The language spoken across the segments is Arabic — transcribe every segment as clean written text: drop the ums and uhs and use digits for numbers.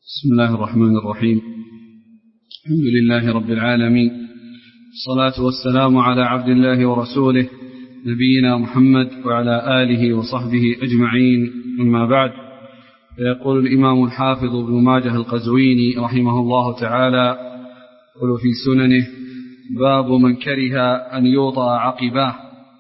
بسم الله الرحمن الرحيم. الحمد لله رب العالمين، الصلاة والسلام على عبد الله ورسوله نبينا محمد وعلى آله وصحبه أجمعين، أما بعد. فيقول الإمام الحافظ ابن ماجه القزويني رحمه الله تعالى يقول في سننه: باب من كره أن يوطأ عقباه.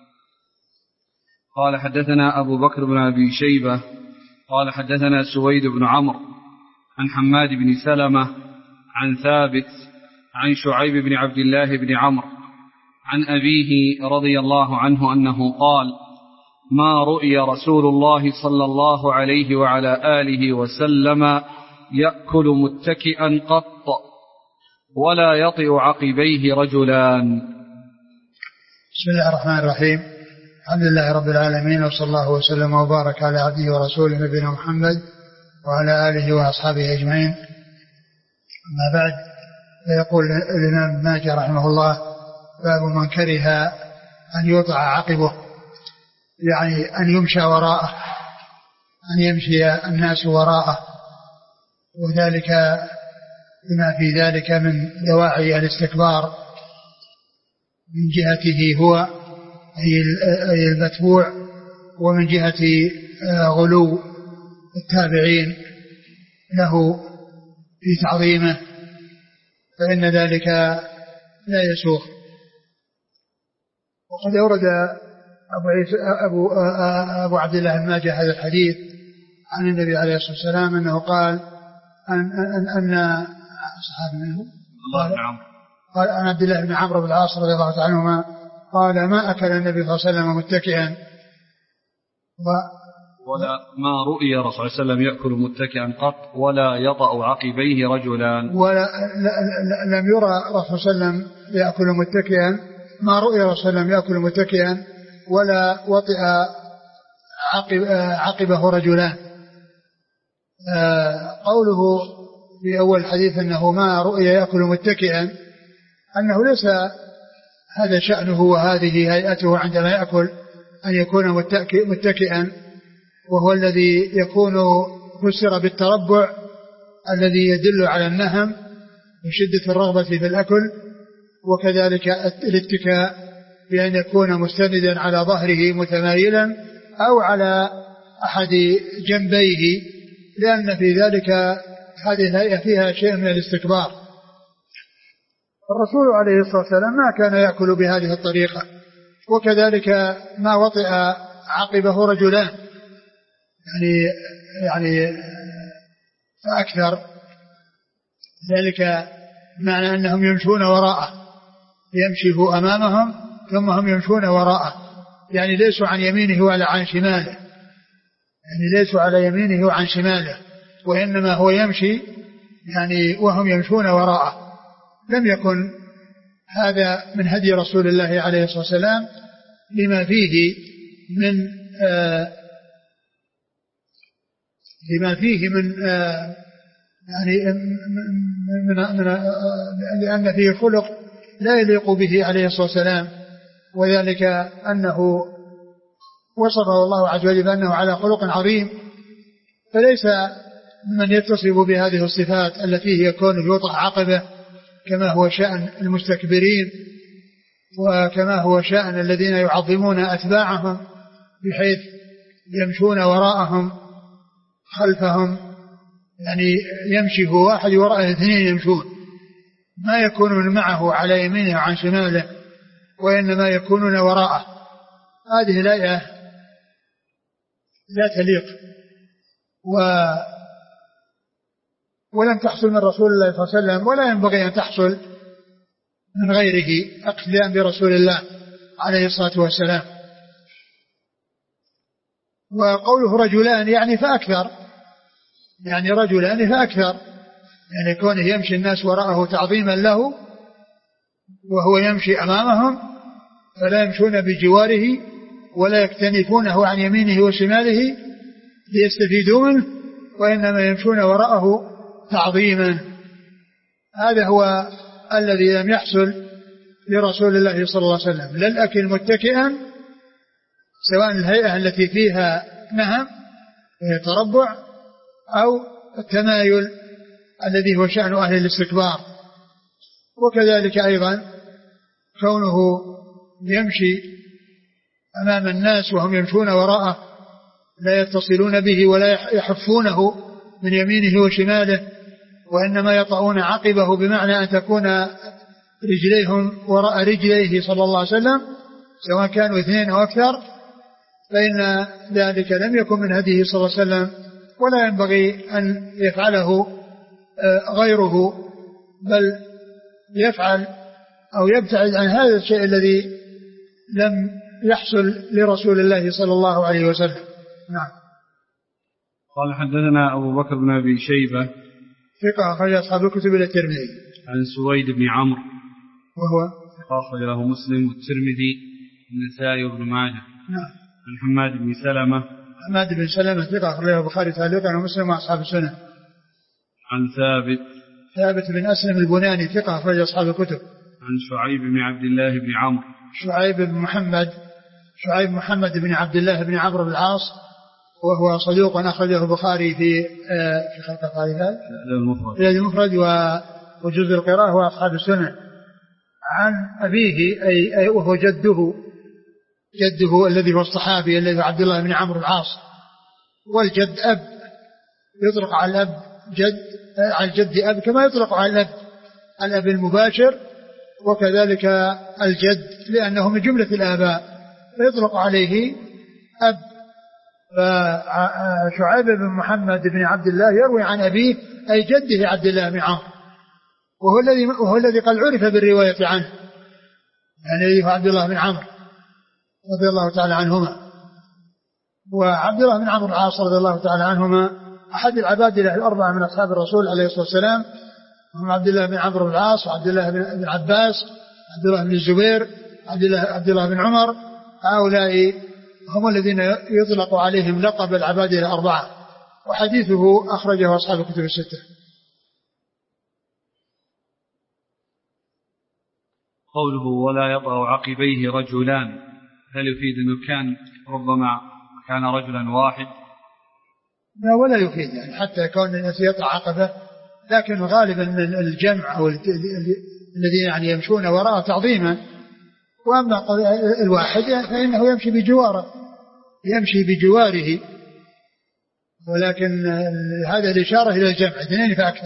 قال حدثنا أبو بكر بن أبي شيبة قال حدثنا سويد بن عمرو عن حماد بن سلمة عن ثابت عن شعيب بن عبد الله بن عمرو عن أبيه رضي الله عنه أنه قال: ما رؤي رسول الله صلى الله عليه وعلى آله وسلم يأكل متكئا قط ولا يطئ عقبيه رجلان. بسم الله الرحمن الرحيم. الحمد لله رب العالمين، وصلى الله وسلم وبارك على عبده ورسوله نبينا محمد وعلى آله وأصحابه أجمعين، أما بعد. فيقول الإمام ابن ماجه رحمه الله: باب من كره أن يوطأ عقبه، يعني أن يمشى وراءه، أن يمشي الناس وراءه، وذلك بما في ذلك من دواعي الاستكبار من جهته هو أي المتبوع، ومن جهة غلو التابعين له في تعظيمه، فإن ذلك لا يسوغ. وقد أورد أبو عبد الله بن ماجه هذا الحديث عن النبي عليه الصلاة والسلام أنه قال أن أصحاب منه قال عن عبد الله بن عمرو بن العاص رضي الله عنهما قال: ما أكل النبي صلى الله عليه وسلم متكئا ولا ما رؤي رسول الله صلى الله عليه وسلم يأكل متكئا قط ولا يطأ عقبيه رجلان. ولا لم يرى رسول صلى الله عليه وسلم يأكل متكئا، ما رؤي رسول الله صلى الله عليه وسلم يأكل متكئا ولا وطئ عقبه رجلان. قوله في أول الحديث أنه ما رؤي يأكل متكئا، أنه ليس هذا شأنه وهذه هيئته عندما يأكل أن يكون متكئا، وهو الذي يكون فسر بالتربع الذي يدل على النهم وشدة الرغبة في الأكل، وكذلك الاتكاء بأن يكون مستندا على ظهره متمايلا أو على أحد جنبيه، لأن في ذلك هذه الهيئة فيها شيء من الاستكبار. الرسول عليه الصلاة والسلام ما كان يأكل بهذه الطريقة، وكذلك ما وطئ عقبه رجلان، يعني فأكثر ذلك معنى أنهم يمشون وراءه، يمشي هو أمامهم ثم هم يمشون وراءه، يعني ليسوا عن يمينه ولا عن شماله، يعني ليسوا على يمينه وعن شماله، وإنما هو يمشي يعني وهم يمشون وراءه. لم يكن هذا من هدي رسول الله عليه الصلاة والسلام، لما فيه من يعني لأن فيه خلق لا يليق به عليه الصلاة والسلام، وذلك أنه وصفه الله عز وجل بأنه على خلق عظيم، فليس من يتصف بهذه الصفات التي هي كونه يوطأ عقبه، كما هو شأن المستكبرين، وكما هو شأن الذين يعظمون أتباعهم بحيث يمشون وراءهم خلفهم، يعني يمشي هو واحد وراءه اثنين يمشون، ما يكونون معه على يمينه وعن شماله، وإنما يكونون وراءه. هذه الآية لا تليق ولم تحصل من رسول الله صلى الله عليه وسلم، ولا ينبغي أن تحصل من غيره اقتداء برسول الله عليه الصلاة والسلام. وقوله رجلان يعني فأكثر، يعني رجلان فأكثر، يعني كونه يمشي الناس وراءه تعظيما له وهو يمشي أمامهم، فلا يمشون بجواره ولا يكتنفونه عن يمينه وشماله ليستفيدوا منه، وإنما يمشون وراءه تعظيما. هذا هو الذي لم يحصل لرسول الله صلى الله عليه وسلم، لا الأكل متكئا، سواء الهيئة التي فيها نهم تربع أو التمايل الذي هو شأن أهل الاستكبار. وكذلك أيضا كونه يمشي أمام الناس وهم يمشون وراءه لا يتصلون به ولا يحفونه من يمينه وشماله، وإنما يطعون عقبه، بمعنى أن تكون رجليهم وراء رجليه صلى الله عليه وسلم سواء كانوا 2 أو أكثر، فإن ذلك لم يكن من هديه صلى الله عليه وسلم، ولا ينبغي أن يفعله غيره، بل يفعل أو يبتعد عن هذا الشيء الذي لم يحصل لرسول الله صلى الله عليه وسلم. نعم. قال حدثنا أبو بكر بن أبي شيبة ثقة أخرج أصحاب الكتب إلى الترمذي. عن سويد بن عمرو وهو ثقة أخرج له مسلم والترمذي والنسائي وابن ماجه. نعم. عن حماد بن سلمة حماد بن سلمة ثقة أخرج له البخاري تعليقا ومسلم وأصحاب السنة. عن ثابت بن أسلم البناني ثقة أخرج أصحاب الكتب. عن شعيب بن عبد الله بن عمرو شعيب محمد بن عبد الله بن عمرو بن العاص، وهو صدوق أخرجه البخاري في خلق القرآن المفرد وجزء القراءة وأصحاب السنة. عن أبيه أي وهو جده الذي هو الصحابي الذي عبد الله بن عمرو العاص، والجد أب، يطلق على الأب جد، على الجد أب، كما يطلق على الأب المباشر، وكذلك الجد لأنه من جملة الآباء فيطلق عليه أب. فشعيب بن محمد بن عبد الله يروي عن أبيه أي جده عبد الله بن عمرو، وهو الذي قد عرف بالرواية عنه، يعني هو عبد الله بن عمرو رضي الله تعالى عنهما. وعبد الله بن عمرو العاص رضي الله تعالى عنهما أحد العباد الأربعة من أصحاب الرسول عليه الصلاة والسلام، هم عبد الله بن عمرو العاص وعبد الله بن عباس، عبد الله بن الزبير، عبد الله بن عمر. هؤلاء هم الذين يطلق عليهم لقب العباد الأربعة، وحديثه أخرجه أصحاب الكتب الستة. قوله ولا يطأ عقبيه رجلان، هل يفيد أنه ربما كان رجلا واحد؟ لا، ولا يفيد، يعني حتى كون الناس يطأ عقبه، لكن غالبا الجمع أو الذين يعني يمشون وراءه تعظيما. وأما الواحد فإنه يمشي بجواره، ولكن هذا الإشارة إلى الجمع 2 فأكثر،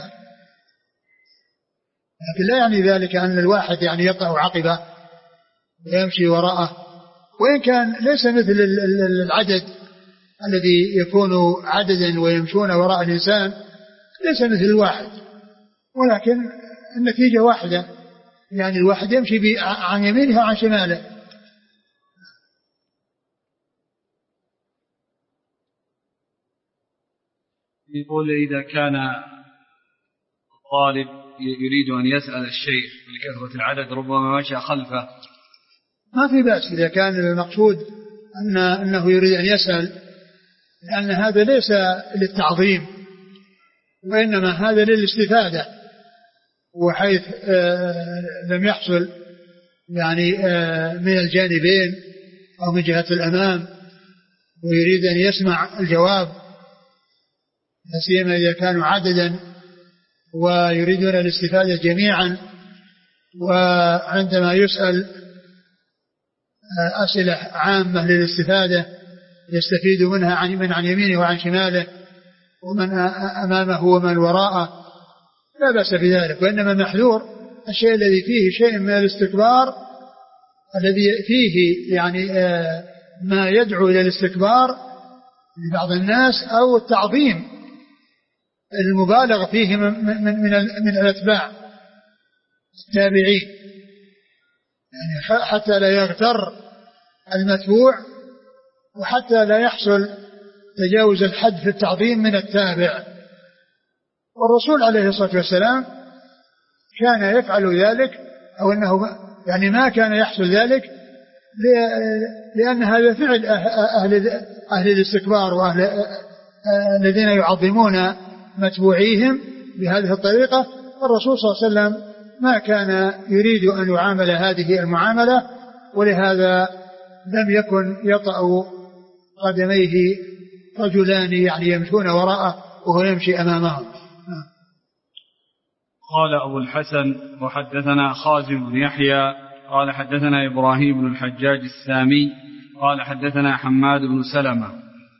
لكن لا يعني ذلك أن الواحد يعني يطأ عقبه ويمشي وراءه، وإن كان ليس مثل العدد الذي يكون عددا ويمشون وراء الإنسان، ليس مثل الواحد، ولكن النتيجة واحدة، يعني الواحد يمشي عن يمينه وعن شماله. يقول إذا كان الطالب يريد أن يسأل الشيخ لكثرة العدد ربما مشى خلفه، ما في بأس إذا كان المقصود أنه يريد أن يسأل، لأن هذا ليس للتعظيم وإنما هذا للاستفادة، وحيث لم يحصل يعني من الجانبين أو من جهة الأمام ويريد أن يسمع الجواب، سيما إذا كانوا عددا ويريدون الاستفادة جميعا، وعندما يسأل أسئلة عامة للاستفادة يستفيد منها من عن يمينه وعن شماله ومن أمامه ومن وراءه، لا بأس بذلك. وإنما محذور الشيء الذي فيه شيء من الاستكبار، الذي فيه يعني ما يدعو إلى الاستكبار لبعض الناس أو التعظيم المبالغ فيه من الأتباع التابعين، يعني حتى لا يغتر المتبوع وحتى لا يحصل تجاوز الحد في التعظيم من التابع. والرسول عليه الصلاة والسلام كان يفعل ذلك، أو أنه يعني ما كان يحصل ذلك لأن هذا فعل أهل الاستكبار وأهل الذين يعظمون متبوعيهم بهذه الطريقة. الرسول صلى الله عليه وسلم ما كان يريد أن يعامل هذه المعاملة، ولهذا لم يكن يطأ قدميه رجلان يعني يمشون وراءه وهو يمشي أمامهم. قال أبو الحسن وحدثنا خازم بن يحيى قال حدثنا إبراهيم بن الحجاج السامي قال حدثنا حماد بن سلمة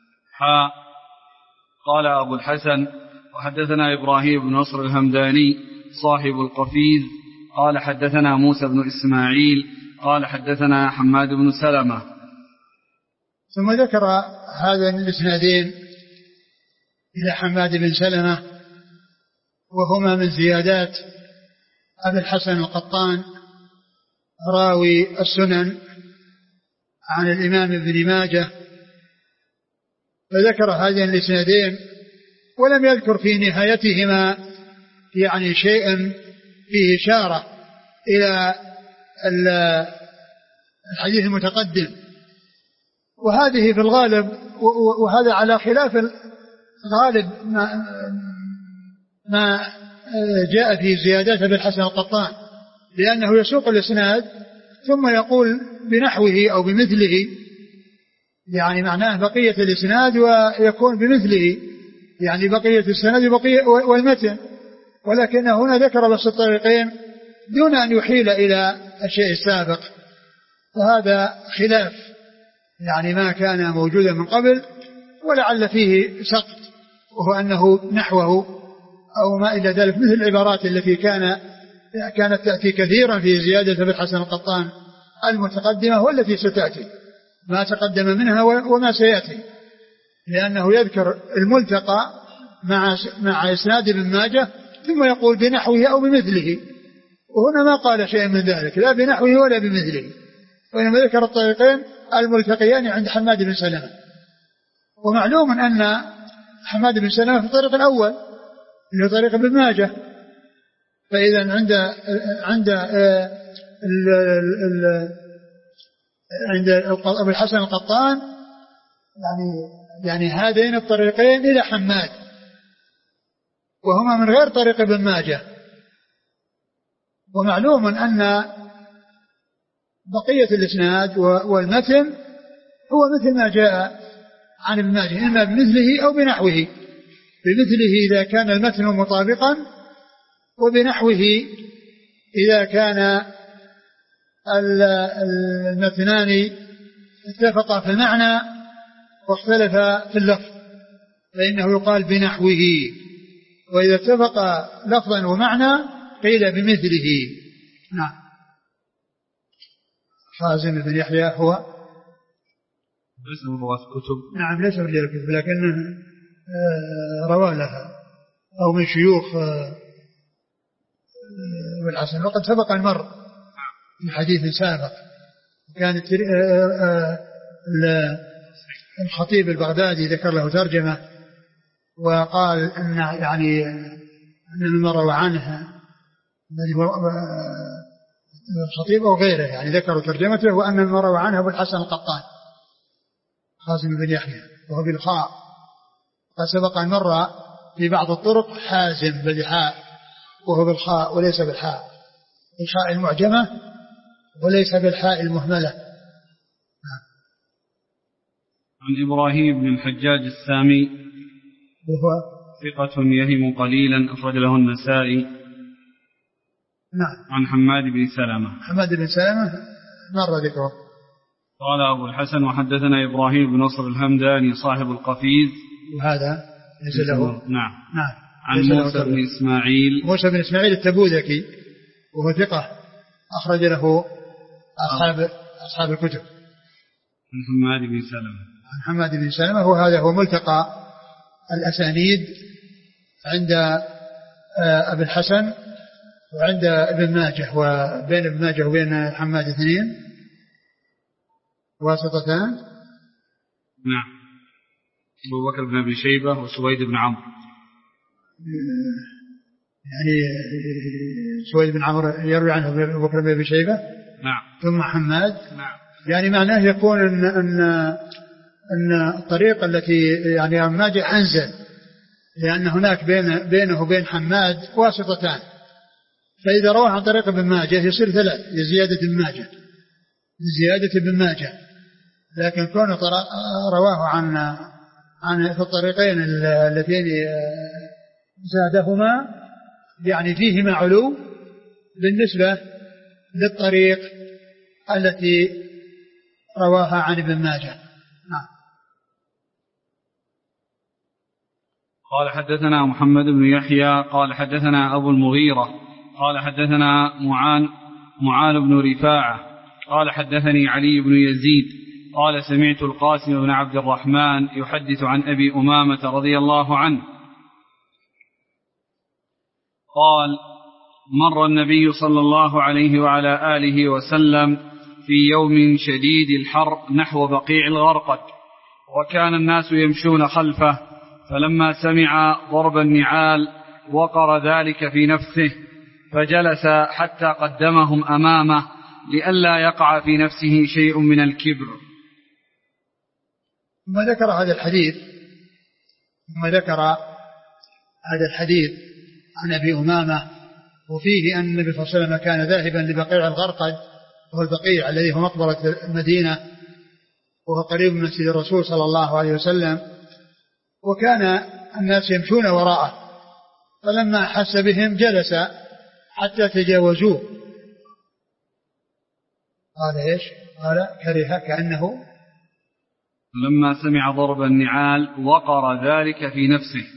قال أبو الحسن وحدثنا إبراهيم بن نصر الهمداني صاحب القفيز قال حدثنا موسى بن إسماعيل قال حدثنا حماد بن سلمة. ثم ذكر هذا الإسنادين إلى حماد بن سلمة وهما من زيادات أبي الحسن القطان راوي السنن عن الإمام ابن ماجه، فذكر هذين الإسنادين ولم يذكر في نهايتهما يعني شيئا فيه إشارة إلى الحديث المتقدم، وهذه في الغالب وهذا على خلاف الغالب ما جاء في زيادات أبي الحسن القطان، لأنه يسوق الإسناد ثم يقول بنحوه أو بمثله، يعني معناه بقية الإسناد ويكون بمثله، يعني بقية السند والمتن، ولكن هنا ذكر بس الطريقين دون أن يحيل إلى الشيء السابق، وهذا خلاف يعني ما كان موجودا من قبل، ولعل فيه سقط، وهو أنه نحوه أو ما إلى ذلك، مثل العبارات التي كانت تأتي كثيرا في زيادة أبي الحسن القطان المتقدمة والتي ستأتي، ما تقدم منها وما سيأتي، لأنه يذكر الملتقى مع إسناد ابن ماجه ثم يقول بنحوه أو بمثله، وهنا ما قال شيء من ذلك لا بنحوه ولا بمثله، وإنما ذكر الطريقين الملتقيان عند حماد بن سلمة. ومعلوم أن حماد بن سلمة في الطريق الأول اللي طريق ابن ماجه، فإذا عند أبو الحسن القطان يعني هذين الطريقين إلى حماد، وهما من غير طريق ابن ماجه. ومعلوم أن بقية الإسناد والمتن هو مثل ما جاء عن ابن ماجه، إما بمثله أو بنحوه، بمثله إذا كان المتن مطابقا، وبنحوه إذا كان المتنان اتفقا في المعنى واختلفا في اللفظ فإنه يقال بنحوه، وإذا اتفقا لفظا ومعنى قيل بمثله. نعم. خازم بن يحيى هو ليس من رواة الكتب. نعم ليس من رواة الكتب، لكنه روى لها أو من شيوخ ابن الحسن، وقد سبق المر في حديث سابق. كانت الخطيب البغدادي ذكر له ترجمة وقال أن يعني أن المر عنها الخطيب أو غيره يعني ذكروا ترجمته، وأن المر عنها أبو الحسن القطان خازم بن يحيى وهو بالخاء، قد سبق أن مر في بعض الطرق حازم بالحاء وهو بالخاء وليس بالحاء، الخاء المعجمة وليس بالحاء المهملة. عن إبراهيم بن الحجاج السامي وهو ثقة يهم قليلا أخرج له النسائي. نعم. عن حماد بن سلمة. حماد بن سلمة مر ذكره. قال أبو الحسن وحدثنا إبراهيم بن نصر الهمداني صاحب القفيز، وهذا ليس له. نعم. نعم. عن موسى بن إسماعيل. موسى بن إسماعيل التبوذكي وهو ثقة أخرج له أصحاب الكتب. عن حماد بن سلمة. عن حماد بن سلمة، وهذا هو ملتقى الأسانيد عند أبي الحسن وعند ابن ماجه، وبين ابن ماجه وبين حماد اثنين واسطتان. نعم. أبو بكر بن أبي شيبة وسويد بن عمرو. يعني سويد بن عمرو يروي عنه أبو بكر بن أبي شيبة. نعم. ثم حماد. نعم. يعني معناه يكون أن الطريقة التي يعني ابن ماجه أنزل، لأن هناك بينه وبين حماد واسطتان، فإذا رواه عن طريق ابن ماجه يصير ثلاث لزيادة ابن ماجه، لكن كونه رواه عن في الطريقين اللتين زادهما يعني فيهما علو بالنسبة للطريق التي رواها عن ابن ماجه. قال حدثنا محمد بن يحيى قال حدثنا أبو المغيرة قال حدثنا معان بن رفاعة قال حدثني علي بن يزيد قال سمعت القاسم بن عبد الرحمن يحدث عن أبي أمامة رضي الله عنه قال مر النبي صلى الله عليه وعلى آله وسلم في يوم شديد الحر نحو بقيع الغرقد، وكان الناس يمشون خلفه، فلما سمع ضرب النعال وقر ذلك في نفسه، فجلس حتى قدمهم أمامه لئلا يقع في نفسه شيء من الكبر. ثم ذكر هذا الحديث عن أبي أمامة، وفيه أن النبي صلى الله عليه وسلم كان ذاهبا لبقيع الغرقد، وهو البقيع الذي هو مقبرة المدينة وهو قريب من مسجد الرسول صلى الله عليه وسلم، وكان الناس يمشون وراءه، فلما أحس بهم جلس حتى تجاوزوه. قال إيش؟ قال كره كأنه لما سمع ضرب النعال وقر ذلك في نفسه،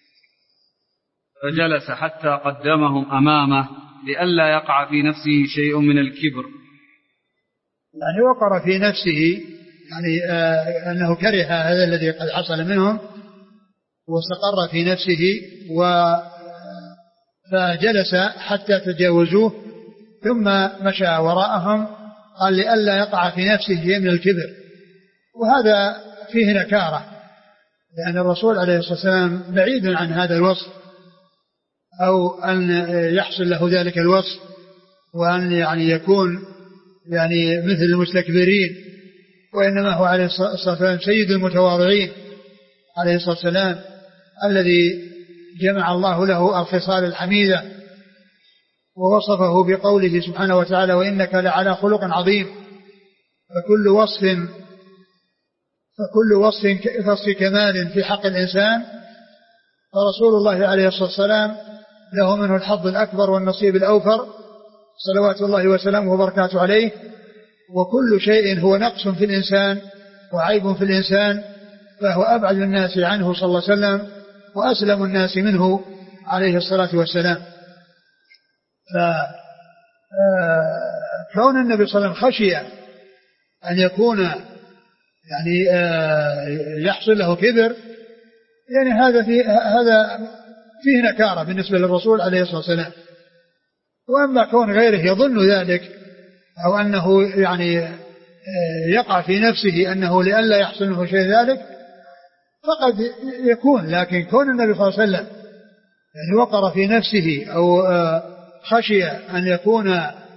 فجلس حتى قدمهم أمامه لئلا يقع في نفسه شيء من الكبر. يعني وقر في نفسه، يعني أنه كره هذا الذي قد حصل منهم، واستقر في نفسه فجلس حتى تجاوزوه، ثم مشى وراءهم، قال لئلا يقع في نفسه شيء من الكبر. وهذا فيه نكارة، لأن الرسول عليه الصلاة والسلام بعيد عن هذا الوصف، أو أن يحصل له ذلك الوصف، وأن يعني يكون يعني مثل المستكبرين، وإنما هو عليه الصلاة والسلام سيد المتواضعين عليه الصلاة والسلام، الذي جمع الله له الخصال الحميدة، ووصفه بقوله سبحانه وتعالى وإنك لعلى خلق عظيم. فكل وصف كمال في حق الإنسان، فرسول الله عليه الصلاة والسلام له منه الحظ الأكبر والنصيب الأوفر، صلوات الله وسلامه وبركاته عليه. وكل شيء هو نقص في الإنسان وعيب في الإنسان فهو أبعد الناس عنه صلى الله عليه وسلم، وأسلم الناس منه عليه الصلاة والسلام. فكون النبي صلى الله عليه وسلم خشي أن يكون يعني يحصل له كبر، يعني هذا فيه نكارة بالنسبة للرسول عليه الصلاة والسلام. وأما كون غيره يظن ذلك، أو أنه يعني يقع في نفسه أنه لئلا يحصل له شيء ذلك، فقد يكون. لكن كون النبي صلى الله عليه وسلم يعني وقر في نفسه أو خشي أن يكون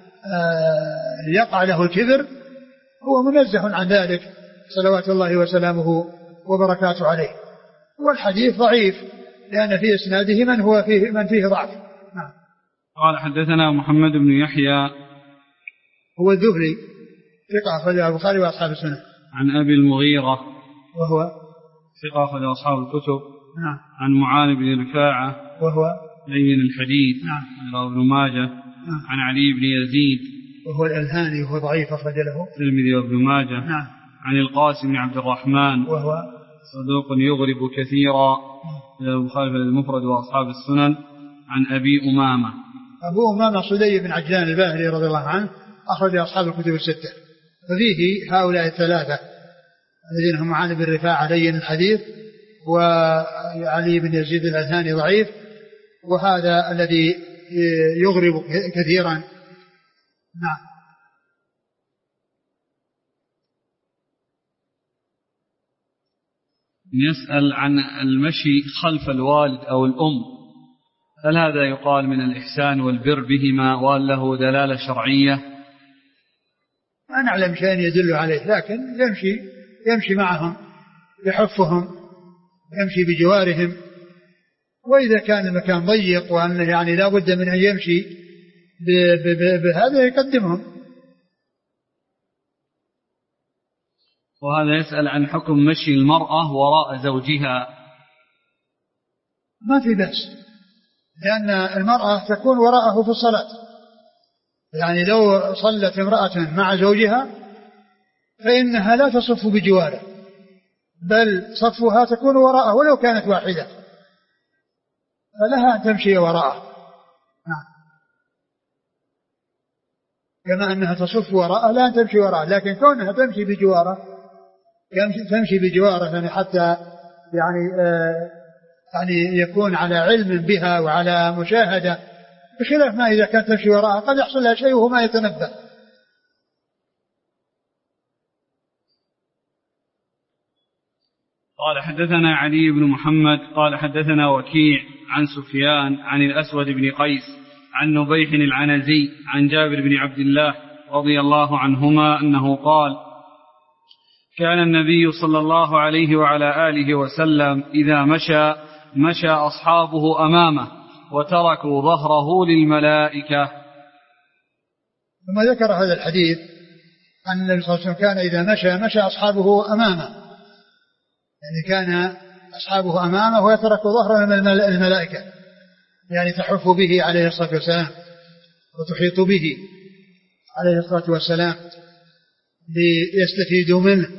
يقع له الكبر، هو منزه عن ذلك صلوات الله وسلامه وبركاته عليه. والحديث ضعيف لأن في إسناده من فيه ضعف. قال حدثنا محمد بن يحيى هو الذهلي ثقة أخرجه البخاري وأصحاب السنة. عن أبي المغيرة وهو ثقة أخرجه أصحاب الكتب. نعم. عن معان بن رفاعة وهو لين الحديث. نعم. رواه ابن ماجه. نعم. عن علي بن يزيد وهو الألهاني وهو ضعيف أخرج له الترمذي وابن ماجه. نعم. عن القاسم بن عبد الرحمن وهو صدوق يغرب كثيرا، البخاري المفرد وأصحاب السنن. عن أبي أمامة أبو أمامة صدي بن عجلان الباهلي رضي الله عنه، أخرج أصحاب الكتب الستة. ففيه هؤلاء الثلاثة الذين هم معان بن رفاعة لين الحديث، وعلي بن يزيد الألهاني ضعيف، وهذا الذي يغرب كثيرا. نعم. يسأل عن المشي خلف الوالد أو الأم، هل هذا يقال من الإحسان والبر بهما، وهل له دلالة شرعية؟ ما نعلم شيء يدل عليه، لكن يمشي معهم، يحفهم، يمشي بجوارهم. وإذا كان المكان ضيق وأنه يعني لا بد من أن يمشي بهذا يقدمهم. وهذا يسأل عن حكم مشي المرأة وراء زوجها. ما في بأس، لأن المرأة تكون وراءه في الصلاة، يعني لو صلت امرأة مع زوجها فإنها لا تصف بجواره، بل صفها تكون وراءه ولو كانت واحدة، فلها أن تمشي وراءه. كما أنها تصف وراءه لا أن تمشي وراءه، لكن كونها تمشي بجواره يعني حتى يعني يكون على علم بها وعلى مشاهدة، بخلاف ما إذا كانت تمشي وراءه قد يحصل لها شيء وهو ما يتنبه. قال حدثنا علي بن محمد قال حدثنا وكيع عن سفيان عن الأسود بن قيس عن نبيح العنزي عن جابر بن عبد الله رضي الله عنهما أنه قال: كان النبي صلى الله عليه وعلى آله وسلم إذا مشى أصحابه أمامه وتركوا ظهره للملائكة. ثم ذكر هذا الحديث أن النبي صلى الله عليه وسلم كان إذا مشى أصحابه أمامه، يعني كان أصحابه أمامه ويترك ظهره للملائكة، يعني تحف به عليه الصلاة والسلام وتحيط به عليه الصلاة والسلام ليستفيدوا منه،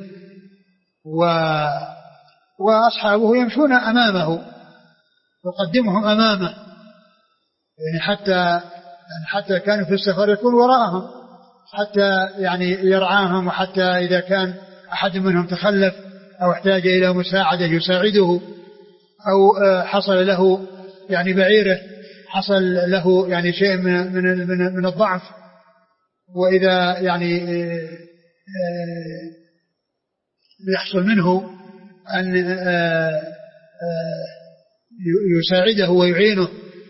وأصحابه يمشون أمامه يقدمهم أمامه، يعني حتى كانوا في السفر يكون وراءهم حتى يعني يرعاهم، وحتى إذا كان أحد منهم تخلف أو احتاج إلى مساعدة يساعده، أو حصل له يعني بعيره حصل له يعني شيء من الضعف، وإذا يعني يحصل منه أن يساعده ويعينه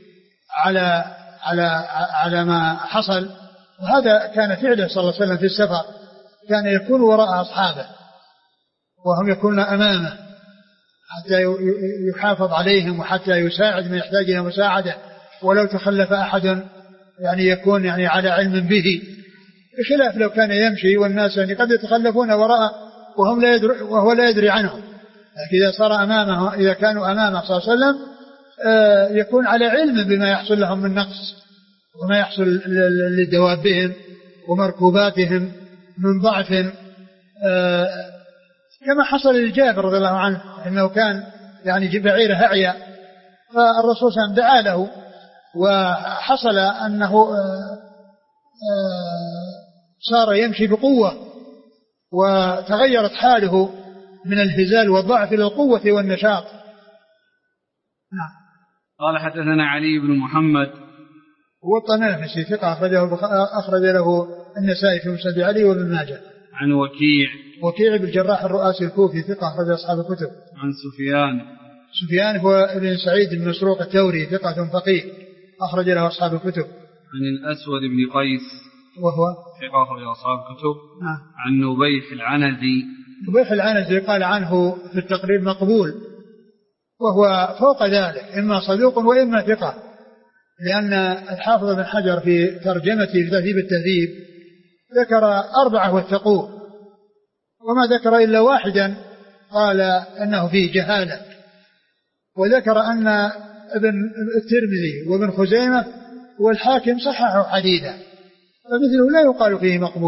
على ما حصل. وهذا كان فعله صلى الله عليه وسلم في السفر، كان يكون وراء أصحابه وهم يكونون أمامه حتى يحافظ عليهم وحتى يساعد من يحتاج إلى مساعدة، ولو تخلف أحد يعني يكون يعني على علم به، بخلاف لو كان يمشي والناس يعني قد يتخلفون وراءه وهو لا يدري عنهم. لكن إذا صار أمامه، إذا كانوا أمامه صلى الله عليه وسلم يكون على علم بما يحصل لهم من نقص وما يحصل لدوابهم ومركوباتهم من ضعف، كما حصل لجابر رضي الله عنه أنه كان يعني بعيره أعيا، فالرسول صلى الله عليه وسلم دعا له، وحصل أنه صار يمشي بقوة وتغيرت حاله من الهزال والضعف إلى القوة والنشاط. نعم. قال حدثنا علي بن محمد والطنافسي ثقة أخرج له النسائي في مسند علي وابن ماجه. عن وكيع بن الجراح الرؤاسي الكوفي ثقة أخرج أصحاب الكتب. عن سفيان هو ابن سعيد بن مسروق الثوري ثقة فقيه أخرج له أصحاب الكتب. عن الأسود بن قيس وهو ثقة أخرج أصحاب الكتب. عن نبيح العنزي قال عنه في التقريب مقبول، وهو فوق ذلك إما صدوق وإما ثقة، لأن الحافظ بن حجر في ترجمته في تهذيب التهذيب ذكر 4 وثقوه، وما ذكر إلا واحدا قال أنه فيه جهالة، وذكر أن ابن الترمذي وابن خزيمة والحاكم صححوا حديثا، فمثله لا يقال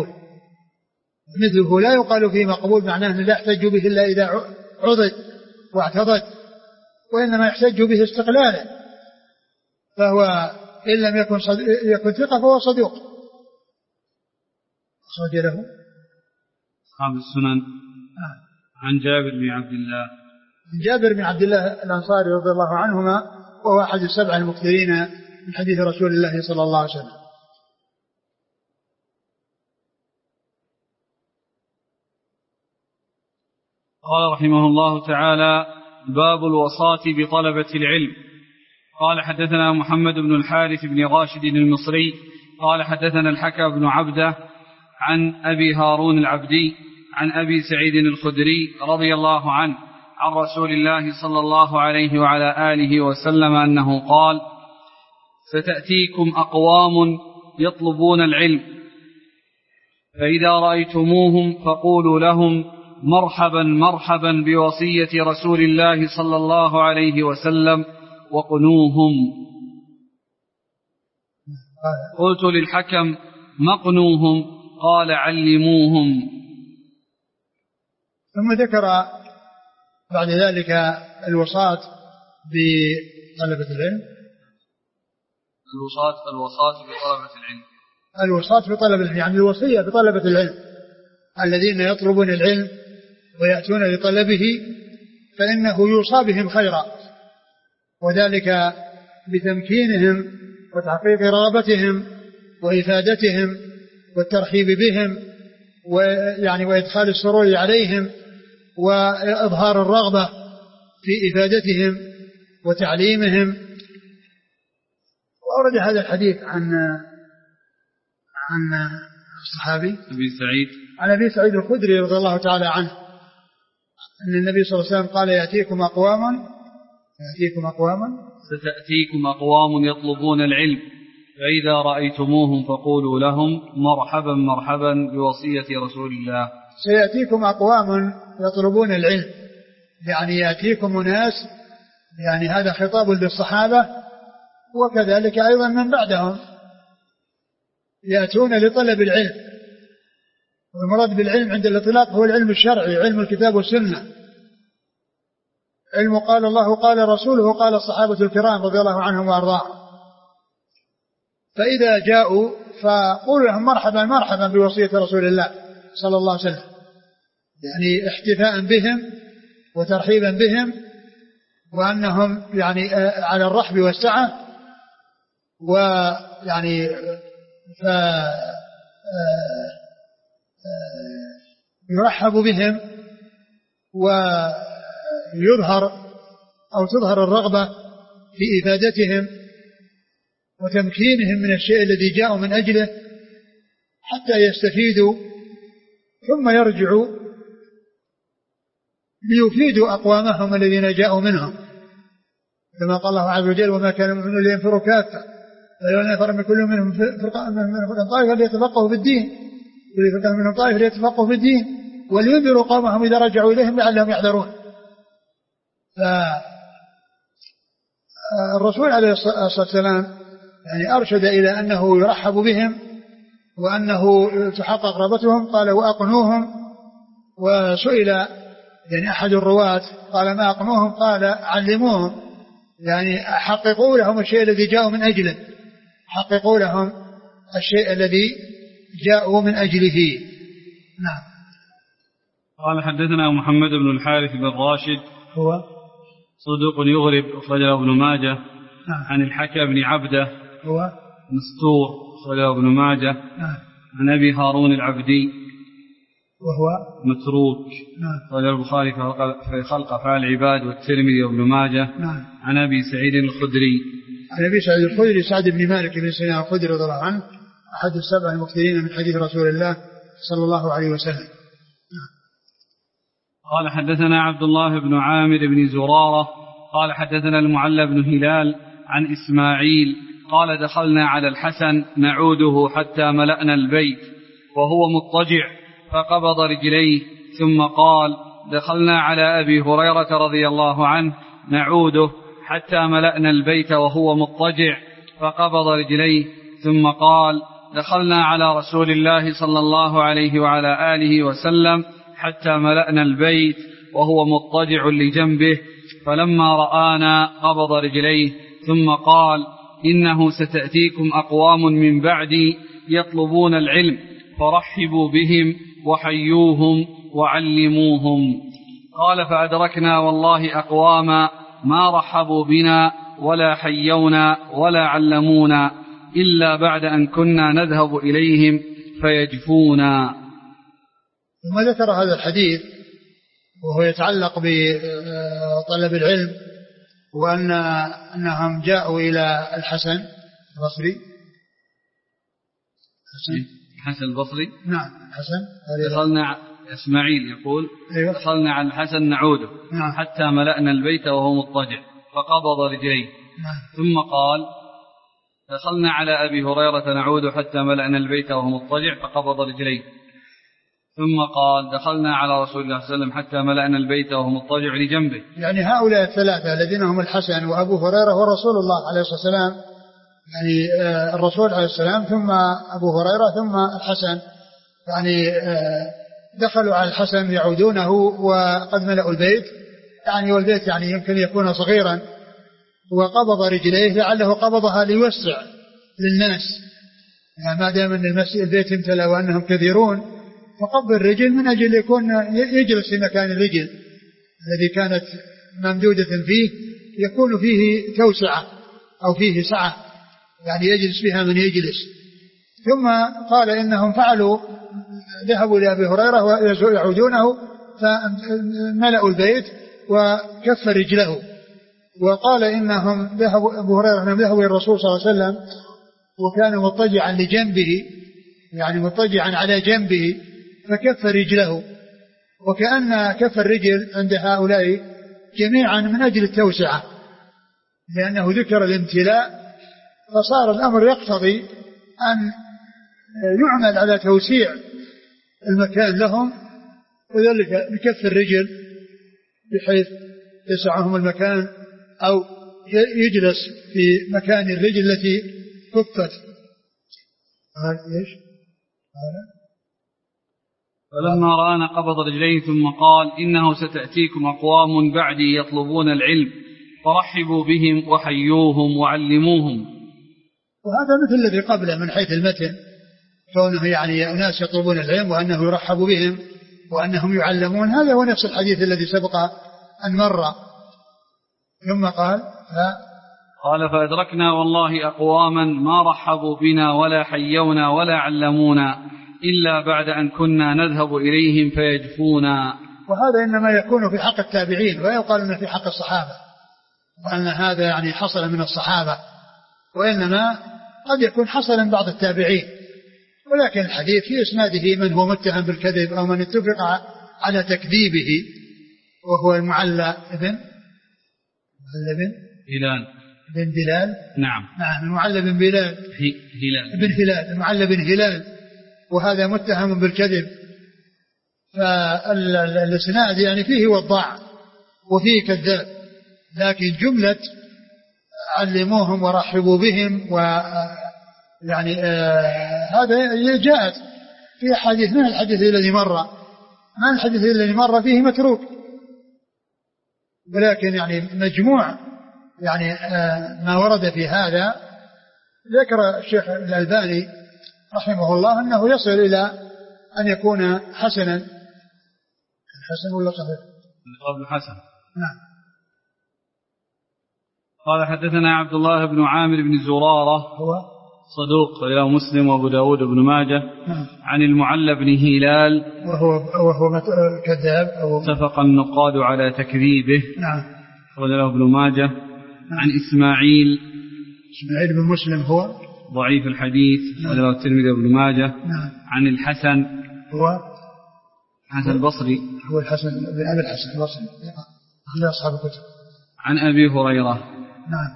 فيه مقبول، معناه أنه لا يحتج به إلا إذا عضد واعتضد، وإنما يحتج به استقلالا، فهو إن لم يكن ثقة فهو صدوق. أخرج له أصحاب السنن. عن جابر بن عبد الله الأنصاري رضي الله عنهما، وهو أحد 7 المكثرين من حديث رسول الله صلى الله عليه وسلم. قال رحمه الله تعالى: باب الوصاة بطلبة العلم. قال حدثنا محمد بن الحارث بن راشد المصري قال حدثنا الحكم بن عبده عن أبي هارون العبدي عن أبي سعيد الخدري رضي الله عنه عن رسول الله صلى الله عليه وعلى آله وسلم أنه قال: ستأتيكم أقوام يطلبون العلم، فإذا رأيتموهم فقولوا لهم: مرحبا مرحبا بوصية رسول الله صلى الله عليه وسلم، وقنوهم. قلت للحكم مقنوهم، قال علموهم. ثم ذكر بعد ذلك الوصاة بطلبة العلم. الوصاة بطلبة العلم. الوصاة بطلبة العلم يعني الوصية بطلبة العلم الذين يطلبون العلم ويأتون لطلبه، فإنه يوصى بهم خيرا، وذلك بتمكينهم وتحقيق رغبتهم وإفادتهم والترحيب بهم ويعني وإدخال السرور عليهم وإظهار الرغبة في إفادتهم وتعليمهم. وأورد هذا الحديث عن الصحابي عن أبي سعيد الخدري رضي الله تعالى عنه أن النبي صلى الله عليه وسلم قال يأتيكم ستأتيكم أقوام يطلبون العلم، فإذا رأيتموهم فقولوا لهم مرحبا مرحبا بوصية رسول الله. سيأتيكم أقوام يطلبون العلم، يعني يأتيكم ناس، يعني هذا خطاب للصحابة وكذلك أيضا من بعدهم يأتون لطلب العلم. والمراد بالعلم عند الإطلاق هو العلم الشرعي، علم الكتاب والسنة، علم قال الله قال رسوله قال الصحابة الكرام رضي الله عنهم وأرضاهم. فإذا جاءوا فقولوا لهم مرحبا مرحبا بوصية رسول الله صلى الله عليه وسلم، يعني احتفاء بهم وترحيبا بهم، وأنهم يعني على الرحب والسعة، ويعني يرحب بهم ويظهر أو تظهر الرغبة في إفادتهم وتمكينهم من الشيء الذي جاءوا من أجله حتى يستفيدوا ثم يرجعوا ليفيدوا أقوامهم الذين جاءوا منهم، كما قال الله عز وجل وما كان المؤمنون لينفروا كافة فلولا نفر من كل منهم طائفة ليتفقهوا في الدين منهم طائفة ليتفقهوا في الدين ولينذروا قومهم إذا رجعوا إليهم لعلهم يحذرون. فالرسول عليه الصلاة والسلام يعني أرشد إلى أنه يرحب بهم وأنه تحقق رغبتهم، قال وأقنوهم. وسئل يعني أحد الرواة قال ما أقنوهم؟ قال علموهم، يعني حققوا لهم الشيء الذي جاءوا من أجله، حققوا لهم الشيء الذي جاءوا من أجله. نعم. قال حدثنا محمد بن الحارث بن راشد هو صدوق يغرب أخرجه ابن ماجه. نعم. عن الحكى بن عبده هو مستور أخرجه ابن ماجه. نعم. عن أبي هارون العبدي وهو متروك. نعم. قال البخاري في خلق أفعال العباد والترمذي وابن ماجه. نعم. عن أبي سعيد الخدري عن أبي سعيد الخدري سعد بن مالك بن سنان الخدري رضي الله عنه أحد السبع المكثرين من حديث رسول الله صلى الله عليه وسلم. قال حدثنا عبد الله بن عامر بن زرارة قال حدثنا المعلى بن هلال عن إسماعيل قال دخلنا على الحسن نعوده حتى ملأنا البيت وهو مضطجع فقبض رجليه ثم قال دخلنا على أبي هريرة رضي الله عنه نعوده حتى ملأنا البيت وهو مضطجع فقبض رجليه ثم قال دخلنا على رسول الله صلى الله عليه وعلى آله وسلم حتى ملأنا البيت وهو مضطجع لجنبه فلما رآنا قبض رجليه ثم قال إنه ستأتيكم أقوام من بعدي يطلبون العلم فرحبوا بهم وحيوهم وعلموهم. قال فأدركنا والله أقواما ما رحبوا بنا ولا حيونا ولا علمونا إلا بعد أن كنا نذهب إليهم فيجفونا. ثم ذكر هذا الحديث وهو يتعلق بطلب العلم وأنهم جاءوا إلى الحسن البصري. الحسن البصري نعم الحسن دخلنا إسماعيل يقول أيوة. دخلنا على الحسن نعوده نعم. حتى ملأنا البيت وهو مضطجع فقبض رجليه. نعم. ثم قال دخلنا على أبي هريرة نعوده حتى ملأنا البيت وهو مضطجع فقبض رجليه. ثم قال دخلنا على رسول الله صلى الله عليه وسلم حتى ملأنا البيت وهو مضطجع لجنبه. يعني هؤلاء الثلاثة الذين هم الحسن وأبو هريرة ورسول الله عليه الصلاة والسلام يعني الرسول عليه السلام ثم أبو هريرة ثم الحسن، يعني دخلوا على الحسن يعودونه وقد ملأوا البيت، يعني والبيت يعني يمكن يكون صغيرا، وقبض رجليه لعله قبضها ليوسع للناس، يعني ما دام ان البيت امتلأ وانهم كثيرون، فقبض الرجل من اجل يكون يجلس في مكان الرجل الذي كانت ممدودة فيه، يكون فيه توسعة او فيه سعة، يعني يجلس بها من يجلس. ثم قال انهم فعلوا، ذهبوا لأبي هريرة ويعودونه فملأوا البيت وكف رجله، وقال إنهم ذهبوا، أبو هريرة أنهم ذهبوا للرسول صلى الله عليه وسلم وكان مضطجعا لجنبه، يعني مضطجعا على جنبه فكف رجله، وكأن كف الرجل عند هؤلاء جميعا من أجل التوسعة، لأنه ذكر الامتلاء، فصار الأمر يقتضي أن يعمل على توسيع المكان لهم، وذلك بكف الرجل بحيث يسعهم المكان أو يجلس في مكان الرجل التي كفت. فلما رأى نقبض رجليه ثم قال إنه ستأتيكم أقوام بعدي يطلبون العلم فرحبوا بهم وحيوهم وعلموهم. وهذا مثل الذي قبله من حيث المتن، كونه يعني أناس يطلبون العلم وأنه يرحب بهم وأنهم يعلمون، هذا هو نفس الحديث الذي سبق أن مر. ثم قال فأدركنا والله أقواما ما رحبوا بنا ولا حيونا ولا علمونا إلا بعد أن كنا نذهب إليهم فيجفونا. وهذا إنما يكون في حق التابعين، ولا يقال إنه في حق الصحابة، وأن هذا يعني حصل من الصحابة، وإنما قد يكون حصل من بعض التابعين، ولكن الحديث في إسناده من هو متهم بالكذب أو من اتفق على تكذيبه، وهو المعلى بن بلال. نعم المعلى بن بلال بن هلال، المعلى بن هلال، وهذا متهم بالكذب. فالإسناد يعني فيه وضاع وفيه كذاب، لكن جملة علموهم ورحبوا بهم يعني هذا جاءت في حديث من الحديث الذي مر، ما الحديث الذي مر فيه متروك، ولكن يعني مجموع يعني ما ورد في هذا. ذكر الشيخ الألباني رحمه الله أنه يصل إلى أن يكون حسنا. حسن ولا صحيح؟ ابن حسن. نعم. قال حدثنا عبد الله بن عامر بن زرارة هو صدوق إلى مسلم وأبو داود بن ماجه. عن المعلى بن هلال وهو كذاب اتفق النقاد على تكذيبه. نعم. وله ابن ماجه. عن إسماعيل بن مسلم هو ضعيف الحديث. وله الترمذي وابن ماجه. عن الحسن هو حسن البصري، هو الحسن بن أبي الحسن البصري أخرج أصحاب الكتب. عن أبي هريرة. نعم.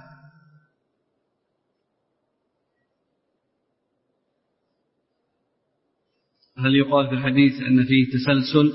هل يقال في الحديث أن فيه تسلسل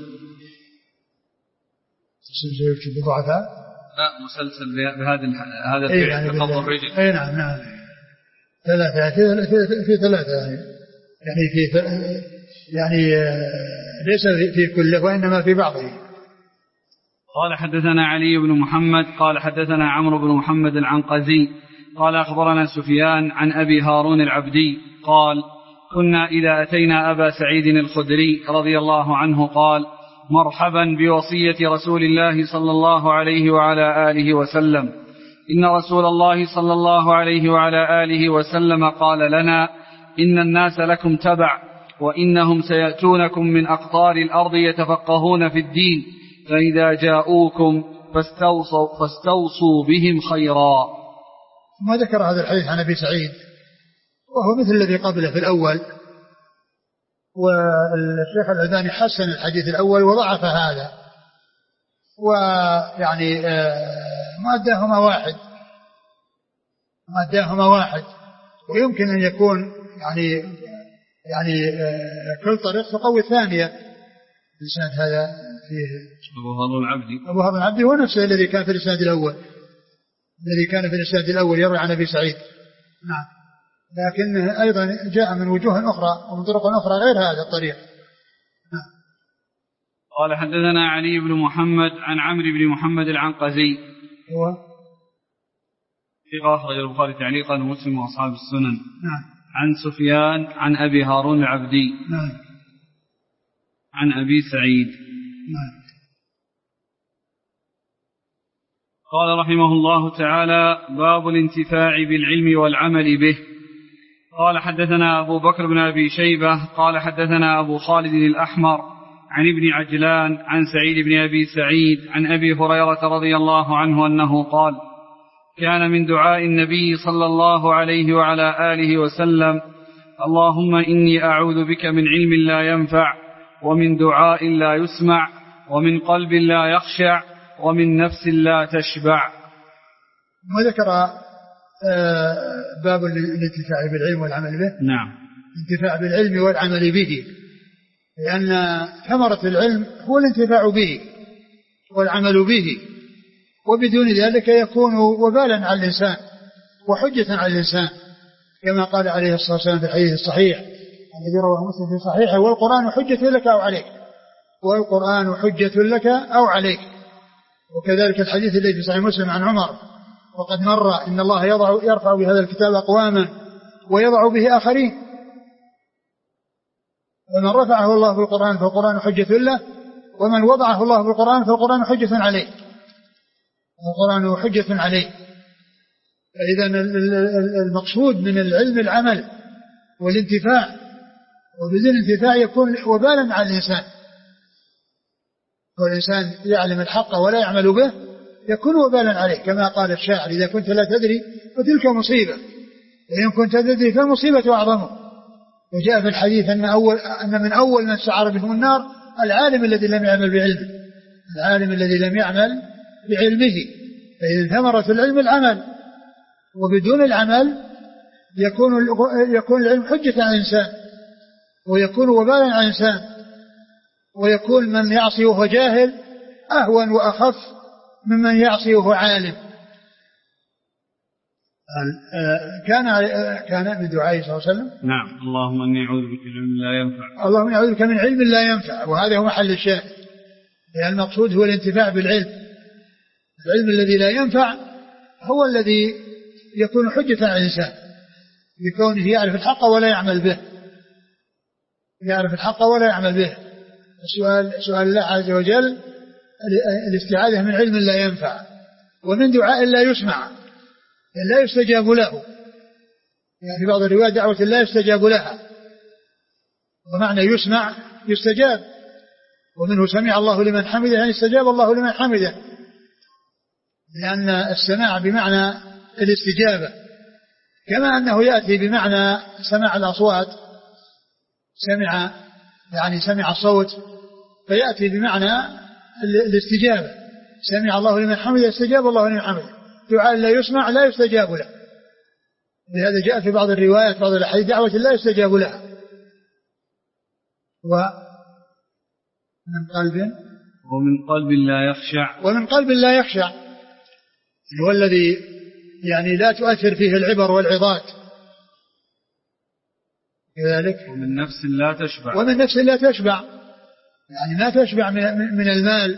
بضعفاء؟ لا، مسلسل بهذا الفعل يعني بخط الرجل. أي نعم. ثلاثة في ثلاثة يعني في يعني ليس في كله وإنما في بعضه. قال حدثنا علي بن محمد قال حدثنا عمرو بن محمد العنقزي قال أخبرنا سفيان عن أبي هارون العبدي قال كنا إذا أتينا أبا سعيد الخدري رضي الله عنه قال مرحبا بوصية رسول الله صلى الله عليه وعلى آله وسلم، إن رسول الله صلى الله عليه وعلى آله وسلم قال لنا إن الناس لكم تبع، وإنهم سيأتونكم من أقطار الأرض يتفقهون في الدين، فإذا جاءوكم فاستوصوا بهم خيرا. ما ذكر هذا الحديث عن أبي سعيد، وهو مثل الذي قبله في الأول، والشيخ الألباني حسن الحديث الأول وضعف هذا، ويعني ماداهما واحد، ويمكن أن يكون يعني كل طريق تقوي الثانية. الإسناد هذا فيه أبو هارون العبدي هو نفسه الذي كان في الإسناد الأول، يروي عن أبي سعيد. نعم. لكنه أيضا جاء من وجوه أخرى ومن طرق أخرى غير هذا الطريق. قال حدثنا علي بن محمد عن عمرو بن محمد العنقزي هو ثقة أخرج البخاري تعليقا ومسلم وأصحاب السنن. عن سفيان عن أبي هارون العبدي عن أبي سعيد. قال رحمه الله تعالى: باب الانتفاع بالعلم والعمل به. قال حدثنا أبو بكر بن أبي شيبة قال حدثنا أبو خالد الأحمر عن ابن عجلان عن سعيد بن أبي سعيد عن أبي هريرة رضي الله عنه أنه قال: كان من دعاء النبي صلى الله عليه وعلى آله وسلم: اللهم إني أعوذ بك من علم لا ينفع، ومن دعاء لا يسمع، ومن قلب لا يخشع، ومن نفس لا تشبع. وذكر باب الانتفاع بالعلم والعمل به. نعم. الانتفاع بالعلم والعمل به، لأن ثمرة العلم هو الانتفاع به والعمل به، وبدون ذلك يكون وبالا على الإنسان وحجة على الإنسان، كما قال عليه الصلاة والسلام في الحديث الصحيح الذي رواه مسلم في صحيحه: والقرآن حجة لك أو عليك، والقرآن حجة لك أو عليك. وكذلك الحديث الذي في صحيح مسلم عن عمر وقد مر: إن الله يرفع بهذا الكتاب أقواما ويضع به آخرين، ومن رفعه الله بالقرآن فالقرآن حجة له، ومن وضعه الله بالقرآن فالقرآن حجة عليه، القرآن حجة عليه. فإذا المقصود من العلم العمل والانتفاع، وبدون انتفاع يكون وبالا على الإنسان، والإنسان يعلم الحق ولا يعمل به يكون وبالا عليه، كما قال الشاعر: إذا كنت لا تدري فتلك مصيبة، وإن كنت تدري فالمصيبة أعظم. وجاء في الحديث أن من أول من سعر بهم النار العالم الذي لم يعمل بعلمه، العالم الذي لم يعمل بعلمه. فإذا ثمرة العلم العمل، وبدون العمل يكون العلم حجة على الإنسان، ويكون وبالا على الإنسان، ويكون من يعصي وهو جاهل أهون وأخف ممن يعصي وهو عالم. كان من دعائه صلى الله عليه وسلم: نعم، اللهم إني أعوذ بك من علم لا ينفع. اللهم إني أعوذ بك من علم لا ينفع. وهذا هو محل الشاهد، لأن المقصود هو الانتفاع بالعلم. العلم الذي لا ينفع هو الذي يكون حجة على الإنسان، بكونه يعرف الحق ولا يعمل به، يعرف الحق ولا يعمل به. سؤال الله عز وجل الاستعاذة من علم لا ينفع، ومن دعاء لا يسمع، لا يستجاب له. يعني في بعض الروايات دعوة لا يستجاب لها، ومعنى يسمع يستجاب، ومنه سمع الله لمن حمده، يعني استجاب الله لمن حمده، لأن السماع بمعنى الاستجابة، كما أنه يأتي بمعنى سماع الأصوات، سمع الصوت، فيأتي بمعنى الاستجابة. سمع الله لمن حمده، استجاب الله لمن حمده. دعاء لا يسمع لا يستجاب له، لهذا جاء في بعض الروايات بعض الأحاديث دعوة لا يستجاب لها. ومن قلب لا يخشع، ومن قلب لا يخشع هو الذي يعني لا تؤثر فيه العبر والعظات. كذلك ومن نفس لا تشبع، ومن نفس لا تشبع، يعني ما تشبع من المال،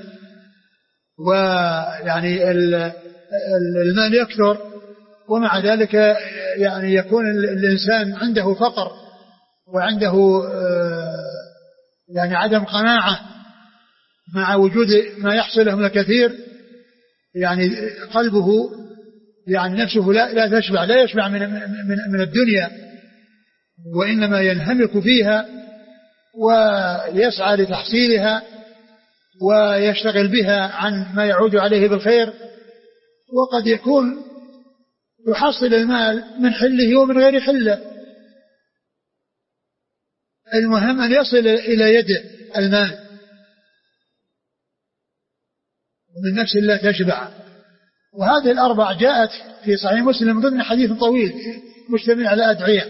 ويعني المال يكثر، ومع ذلك يعني يكون الإنسان عنده فقر وعنده يعني عدم قناعة مع وجود ما يحصل له من الكثير. يعني قلبه يعني نفسه لا تشبع، لا يشبع من الدنيا، وإنما ينهمك فيها ويسعى لتحصيلها ويشتغل بها عن ما يعود عليه بالخير. وقد يكون يحصل المال من حله ومن غير حله، المهم أن يصل إلى يده المال. ومن نفس لا تشبع. وهذه الأربع جاءت في صحيح مسلم ضمن حديث طويل مشتمل على أدعية،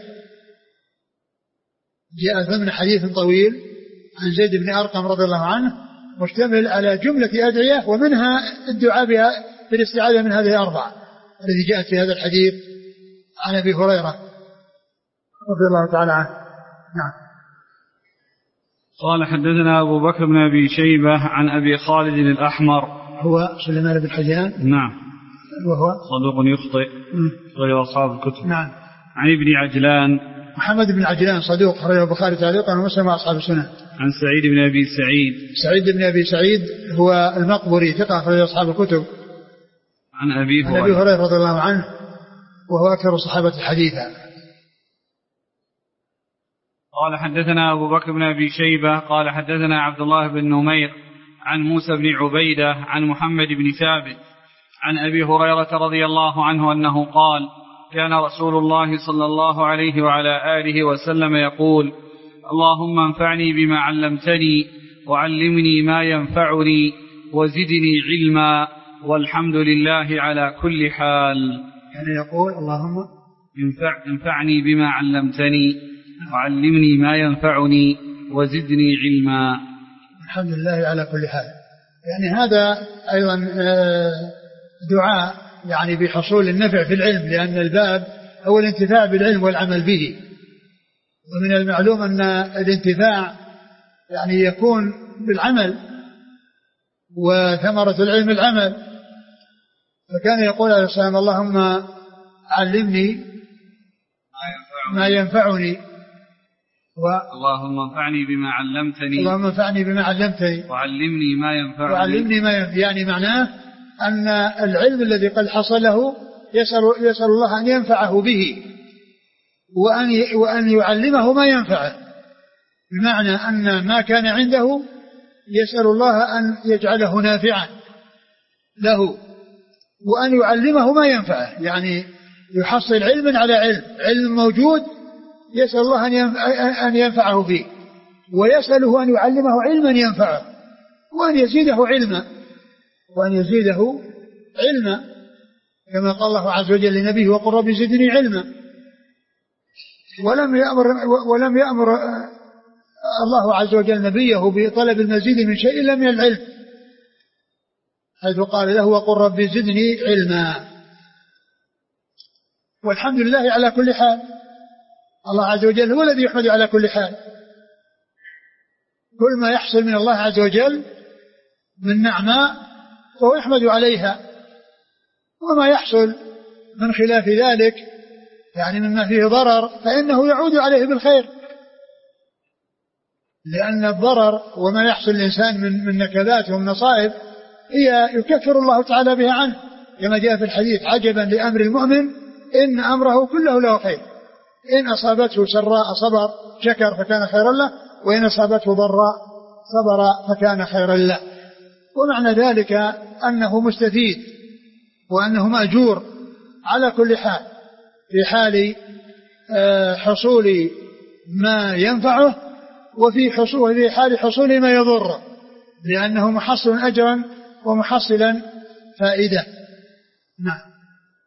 جاءت ضمن حديث طويل عن زيد بن أرقم رضي الله عنه مشتمل على جملة أدعية، ومنها الدعاء بها بالاستعاذة من هذه الأربع التي جاءت في هذا الحديث عن أبي هريرة رضي الله تعالى عنه. نعم. قال حدثنا أبو بكر بن أبي شيبة عن أبي خالد الأحمر هو سليمان بن حجان. نعم. وهو صدوق يخطئ غير أصحاب الكتب. نعم. عن ابن عجلان محمد بن عجلان صدوق أخرجه البخاري تعليقا ومسلم وأصحاب السنن. عن سعيد بن أبي سعيد. سعيد بن أبي سعيد هو المقبري ثقة أخرجه أصحاب الكتب. عن أبي هريرة رضي الله عنه وهو أكثر الصحابة حديثا. قال حدثنا أبو بكر بن أبي شيبة قال حدثنا عبد الله بن نمير عن موسى بن عبيدة عن محمد بن ثابت عن أبي هريرة رضي الله عنه أنه قال كان رسول الله صلى الله عليه وعلى آله وسلم يقول اللهم انفعني بما علمتني وعلمني ما ينفعني وزدني علما والحمد لله على كل حال. يعني يقول اللهم انفعني بما علمتني وعلمني ما ينفعني وزدني علما. الحمد لله على كل حال. يعني هذا أيضا دعاء يعني بحصول النفع في العلم، لأن الباب هو الانتفاع بالعلم والعمل به، ومن المعلوم أن الانتفاع يعني يكون بالعمل، وثمرة العلم العمل. فكان يقول عليه السلام اللهم علمني ما ينفعني اللهم انفعني بما علمتني اللهم انفعني بما علمتني وعلمني ما ينفعني يعني معناه أن العلم الذي قد حصل له يسأل الله أن ينفعه به وأن يعلمه ما ينفعه، بمعنى أن ما كان عنده يسأل الله أن يجعله نافعا له وأن يعلمه ما ينفعه، يعني يحصل علما على علم موجود يسأل الله أن ينفعه فيه، ويسأله أن يعلمه علما ينفعه وأن يزيده علما كما قال الله عز وجل لنبيه وقل رب زدني علما. ولم يأمر الله عز وجل نبيه بطلب المزيد من شيء إلا من العلم، حيث قال له وقل رب زدني علما. والحمد لله على كل حال. الله عز وجل هو الذي يحمد على كل حال. كل ما يحصل من الله عز وجل من نعماء فهو يحمد عليها، وما يحصل من خلاف ذلك يعني مما فيه ضرر فإنه يعود عليه بالخير، لأن الضرر وما يحصل الإنسان من نكبات ومصائب هي يكفر الله تعالى بها عنه، كما جاء في الحديث عجبا لأمر المؤمن إن أمره كله له خير، إن أصابته سراء صبر شكر فكان خيرا له، وإن أصابته ضراء صبر فكان خيرا له. ومعنى ذلك أنه مستفيد وأنه مأجور على كل حال، في حال حصول ما ينفعه وفي حال حصول ما يضره، لأنه محصل أجرا ومحصلا فائدة. نعم.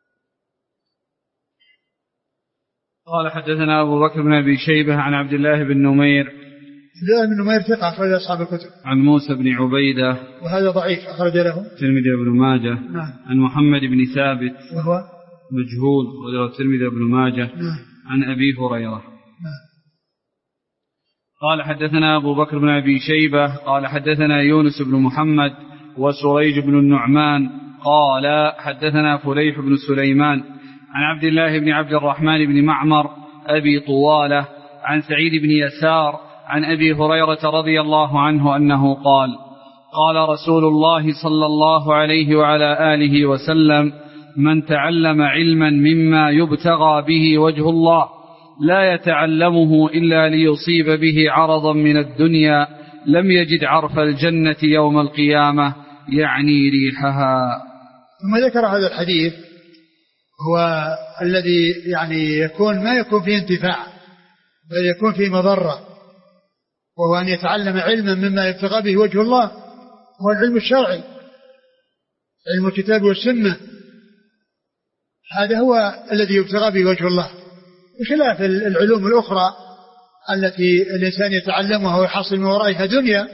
قال حدثنا أبو بكر بن أبي شيبة عن عبد الله بن نمير. عبد الله بن نمير ثقة أخرج أصحاب الكتب. عن موسى بن عبيدة وهذا ضعيف أخرج له الترمذي وابن ماجه. نعم. عن محمد بن ثابت وهو مجهول وله الترمذي وابن ماجه. نعم. عن أبي هريرة. نعم. قال حدثنا أبو بكر بن أبي شيبة قال حدثنا يونس بن محمد وسريج بن النعمان قال حدثنا فليح بن سليمان عن عبد الله بن عبد الرحمن بن معمر أبي طوالة عن سعيد بن يسار عن أبي هريرة رضي الله عنه أنه قال قال رسول الله صلى الله عليه وعلى آله وسلم من تعلم علما مما يبتغى به وجه الله لا يتعلمه إلا ليصيب به عرضا من الدنيا لم يجد عرف الجنة يوم القيامة يعني ريحها. ثم ذكر هذا الحديث هو الذي يعني ما يكون فيه انتفاع بل يكون فيه مضرة، وهو أن يتعلم علما مما يبتغى به وجه الله، هو العلم الشرعي علم الكتاب والسنة، هذا هو الذي يبتغى به وجه الله، بخلاف العلوم الأخرى التي الإنسان يتعلمها ويحصل من ورائها دنيا،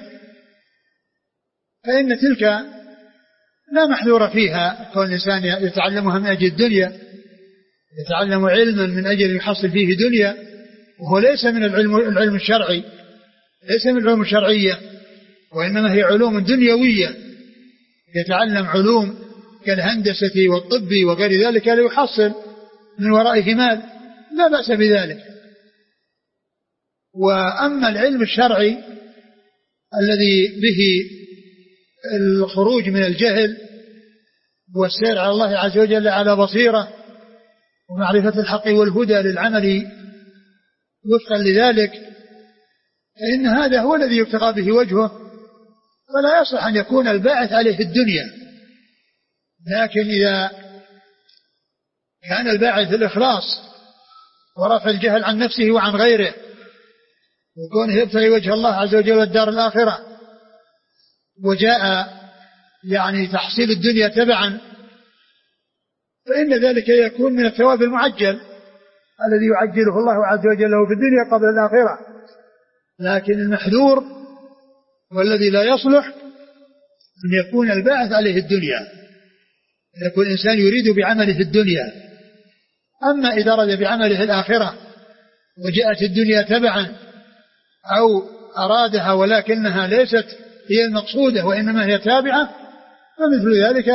فإن تلك لا محذور فيها، كون الإنسان يتعلمها من أجل الدنيا، يتعلم علما من أجل يحصل فيه دنيا، وهو ليس من العلم الشرعي، ليس من العلوم الشرعية، وإنما هي علوم دنيوية، يتعلم علوم كالهندسة والطب وغير ذلك ليحصل من ورائه مال، لا بأس بذلك. وأما العلم الشرعي الذي به الخروج من الجهل والسير على الله عز وجل على بصيرة ومعرفة الحق والهدى للعمل وفقا لذلك، فإن هذا هو الذي يبتغى به وجهه، ولا يصح أن يكون الباعث عليه في الدنيا. لكن إذا كان الباعث الإخلاص ورفع الجهل عن نفسه وعن غيره وكونه يبتغي وجه الله عز وجل والدار الآخرة، وجاء يعني تحصيل الدنيا تبعا، فإن ذلك يكون من الثواب المعجل الذي يعجله الله عز وجل له في الدنيا قبل الآخرة. لكن المحذور والذي لا يصلح أن يكون الباعث عليه الدنيا، يكون الإنسان يريد بعمله الدنيا. أما إذا أراد بعمله الآخرة وجاءت الدنيا تبعا أو أرادها ولكنها ليست هي المقصودة وإنما هي تابعة، فمثل ذلك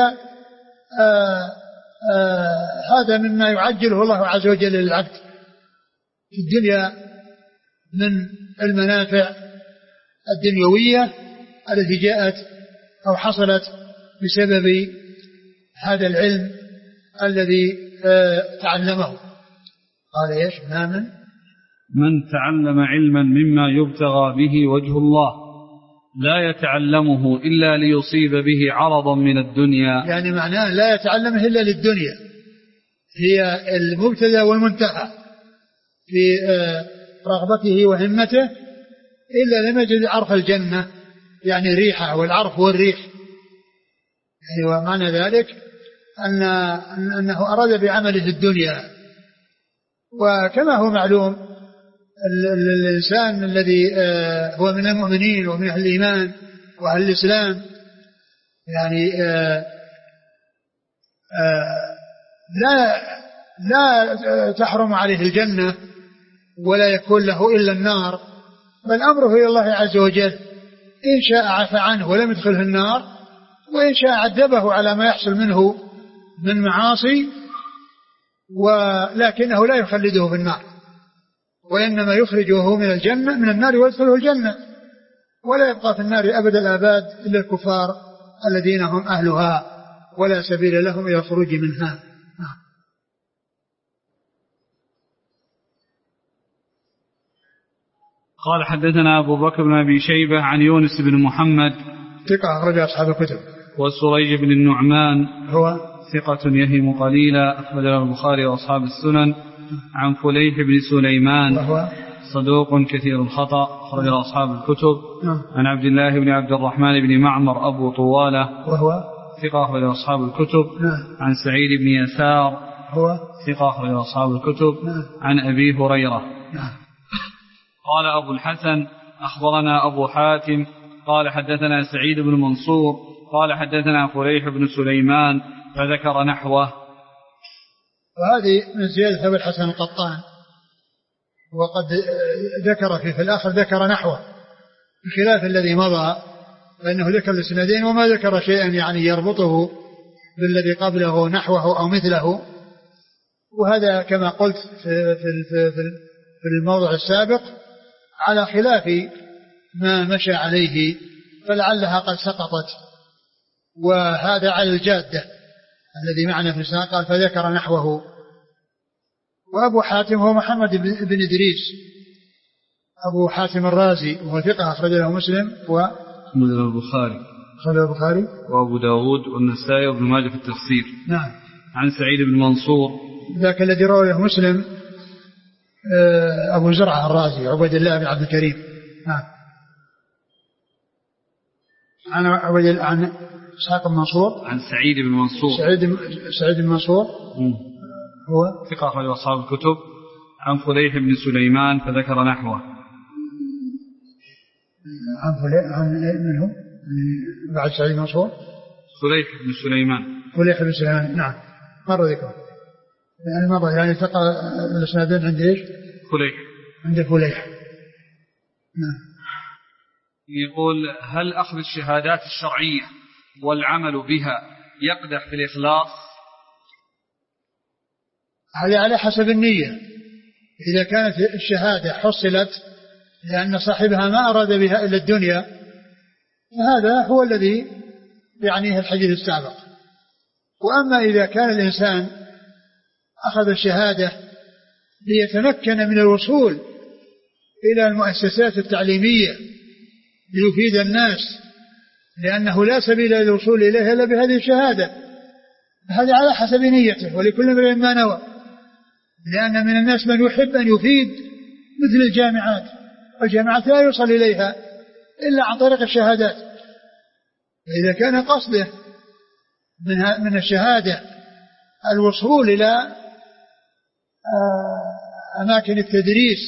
هذا مما يعجله الله عز وجل للعبد في الدنيا من المنافع الدنيوية التي جاءت أو حصلت بسبب هذا العلم الذي تعلمه. قال ايش؟ من تعلم علما مما يبتغى به وجه الله لا يتعلمه إلا ليصيب به عرضا من الدنيا، يعني معناه لا يتعلمه إلا للدنيا، هي المبتدأ والمنتهى في رغبته وهمته، إلا لم يجد عرف الجنة يعني ريحه، والعرف والريح يعني. ومعنى ذلك أنه أراد بعمله الدنيا. وكما هو معلوم الإنسان الذي هو من المؤمنين ومن أهل الإيمان وأهل الإسلام يعني لا تحرم عليه الجنة ولا يكون له إلا النار، بل أمره إلى الله عز وجل، إن شاء عفى عنه ولم يدخله النار، وإن شاء عذبه على ما يحصل منه من معاصي، ولكنه لا يخلده في النار، وإنما يخرجه من الجنة من النار ويدخله الجنة، ولا يبقى في النار أبد الآباد إلا الكفار الذين هم أهلها ولا سبيل لهم إلى الخروج منها. قال حدثنا أبو بكر بن أبي شيبة عن يونس بن محمد ثقة أخرج أصحاب الكتب، وسريج بن النعمان هو ثقة يهم قليلا أخرج له البخاري وأصحاب السنن، عن فليح بن سليمان وهو صدوق كثير الخطأ أخرج له أصحاب الكتب، عن عبد الله بن عبد الرحمن بن معمر أبو طوالة وهو ثقة أخرج له أصحاب الكتب، عن سعيد بن يسار هو ثقة أخرج له أصحاب الكتب، عن أبي هريرة. قال أبو الحسن أخبرنا أبو حاتم قال حدثنا سعيد بن منصور قال حدثنا فليح بن سليمان فذكر نحوه. وهذه من زيادة أبو الحسن القطان، وقد ذكر في الآخر ذكر نحوه بخلاف الذي مضى، فإنه ذكر الإسنادين وما ذكر شيئا يعني يربطه بالذي قبله نحوه أو مثله. وهذا كما قلت في الموضع السابق على خلاف ما مشى عليه، فلعلها قد سقطت، وهذا على الجادة الذي معنا في السنة. قال فذكر نحوه. وأبو حاتم هو محمد بن إدريس أبو حاتم الرازي، وهو ثقة أخرج له مسلم البخاري وأبو داود والنسائي وابن ماجه في التفسير. نعم. عن سعيد بن منصور ذاك الذي رواه مسلم أبو زرعة الرازي عبد الله بن عبد الكريم. نعم. عن إسحاق بن منصور عن سعيد بن منصور سعيد بن منصور هو ثقة أخرج أصحاب الكتب. عن فليح بن سليمان فذكر نحوه. عن منهم بعد سعيد بن منصور فليح بن سليمان. نعم مر ذكره يعني التقى الاسنادين عند ايش؟ عند فليح. يقول هل أخذ الشهادات الشرعية والعمل بها يقدح في الإخلاص؟ هذا على حسب النية. إذا كانت الشهادة حصلت لأن صاحبها ما أراد بها إلا الدنيا فهذا هو الذي يعنيه الحديث السابق. وأما إذا كان الإنسان أخذ الشهادة ليتمكن من الوصول إلى المؤسسات التعليمية ليفيد الناس لأنه لا سبيل للوصول إليها إلا بهذه الشهادة، هذا على حسب نيته ولكل امرئ ما نوى. لأن من الناس من يحب أن يفيد مثل الجامعات، والجامعات لا يوصل إليها إلا عن طريق الشهادات. إذا كان قصده من الشهادة الوصول إلى أماكن التدريس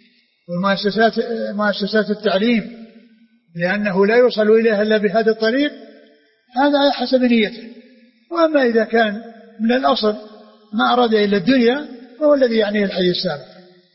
ومؤسسات التعليم لأنه لا يوصل إليها إلا بهذا الطريق هذا على حسب نيته. وأما إذا كان من الأصل ما أراد إلا الدنيا فهو الذي يعنيه الحديث السابق.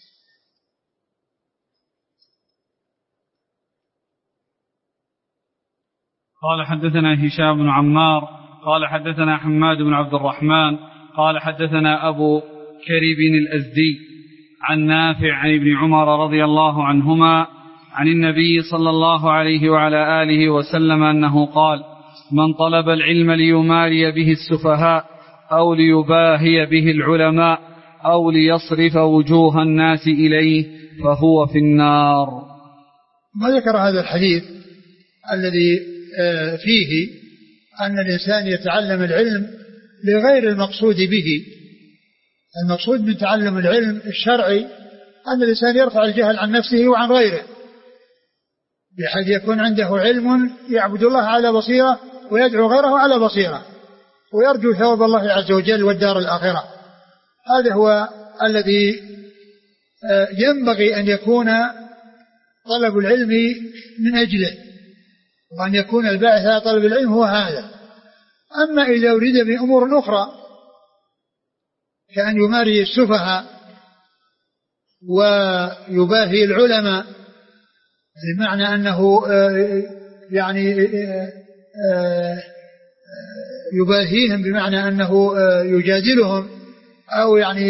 قال حدثنا هشام بن عمار قال حدثنا حماد بن عبد الرحمن قال حدثنا أبو كريب الأزدي عن نافع عن ابن عمر رضي الله عنهما عن النبي صلى الله عليه وعلى آله وسلم أنه قال من طلب العلم ليماري به السفهاء أو ليباهي به العلماء أو ليصرف وجوه الناس إليه فهو في النار. ما ذكر هذا الحديث الذي فيه أن الإنسان يتعلم العلم لغير المقصود به. المقصود من تعلم العلم الشرعي أن الإنسان يرفع الجهل عن نفسه وعن غيره بحيث يكون عنده علم يعبد الله على بصيرة ويدعو غيره على بصيرة ويرجو ثواب الله عز وجل والدار الآخرة. هذا هو الذي ينبغي أن يكون طلب العلم من أجله وأن يكون الباعث على طلب العلم هو هذا. أما إذا أريد بأمور أخرى كأن يماري السفهاء ويباهي العلماء بمعنى أنه يعني يباهيهم بمعنى أنه يجادلهم أو يعني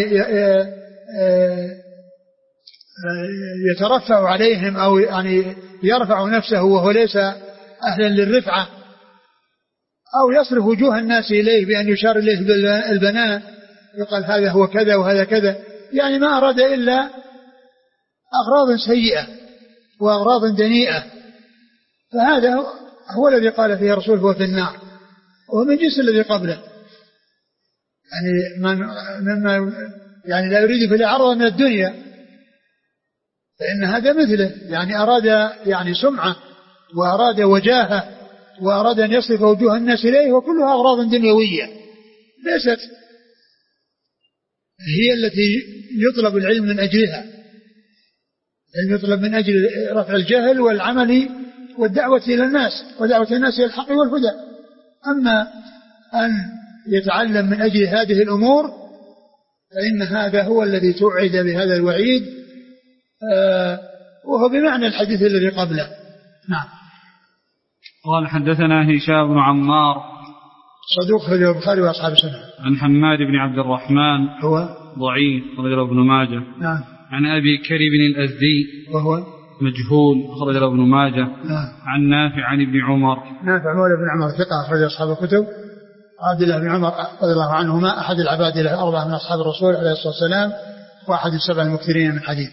يترفع عليهم أو يعني يرفع نفسه وهو ليس أهلا للرفعة أو يصرف وجوه الناس إليه بأن يشار إليه بالبنان يقال هذا هو كذا وهذا كذا، يعني ما أراد إلا أغراض سيئة وأغراض دنيئة. فهذا هو الذي قال فيه الرسول هو في النار وهو من جنس الذي قبله. يعني مما يعني لا يريد في العرض من الدنيا فإن هذا مثله، يعني أراد يعني سمعة وأراد وجاهة وأراد أن يصرف وجوه الناس إليه وكلها أغراض دنيوية ليست هي التي يطلب العلم من أجلها. العلم يطلب من أجل رفع الجهل والعمل والدعوة إلى الناس ودعوة الناس إلى الحق والهدى. أما أن يتعلم من أجل هذه الأمور فإن هذا هو الذي توعد بهذا الوعيد وهو بمعنى الحديث الذي قبله. نعم. قال حدثنا هشام بن عمار صدوق خرج البخاري وأصحاب السنة. عن حماد بن عبد الرحمن هو ضعيف خرج ابن ماجه. نعم. عن أبي كريب الأزدي وهو مجهول خرج ابن ماجه. نعم. عن نافع عن ابن عمر. نافع مولى بن عمر ثقة خرج أصحاب الكتب. عبد الله بن عمر رضي الله عنهما أحد العباد الأربعة من أصحاب الرسول عليه الصلاة والسلام وأحد السبع المكثرين من حديث.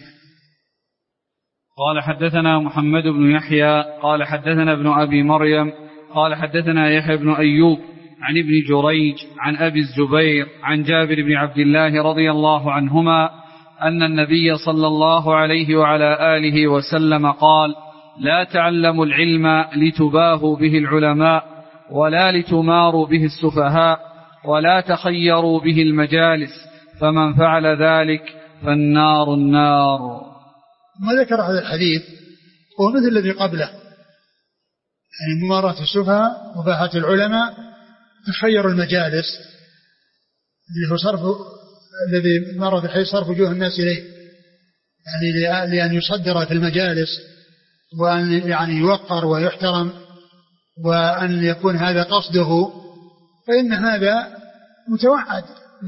قال حدثنا محمد بن يحيى قال حدثنا ابن أبي مريم قال حدثنا يحيى بن أيوب عن ابن جريج عن أبي الزبير عن جابر بن عبد الله رضي الله عنهما أن النبي صلى الله عليه وعلى آله وسلم قال لا تعلموا العلم لتباهوا به العلماء ولا لتماروا به السفهاء ولا تخيروا به المجالس فمن فعل ذلك فالنار النار. ما ذكر هذا الحديث هو مثل الذي قبله، يعني مماراة السفهاء مباحة العلماء تخير المجالس اللي هو صرف الذي مر في حيث صرف وجوه الناس إليه يعني لأن يصدر في المجالس وأن يعني يوقر ويحترم وأن يكون هذا قصده، فإن هذا متوعد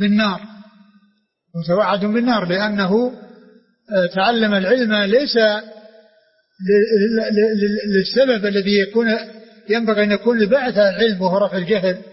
بالنار لأنه تعلم العلم ليس للسبب الذي ينبغي أن يكون لبعث العلم وهو رفع الجهل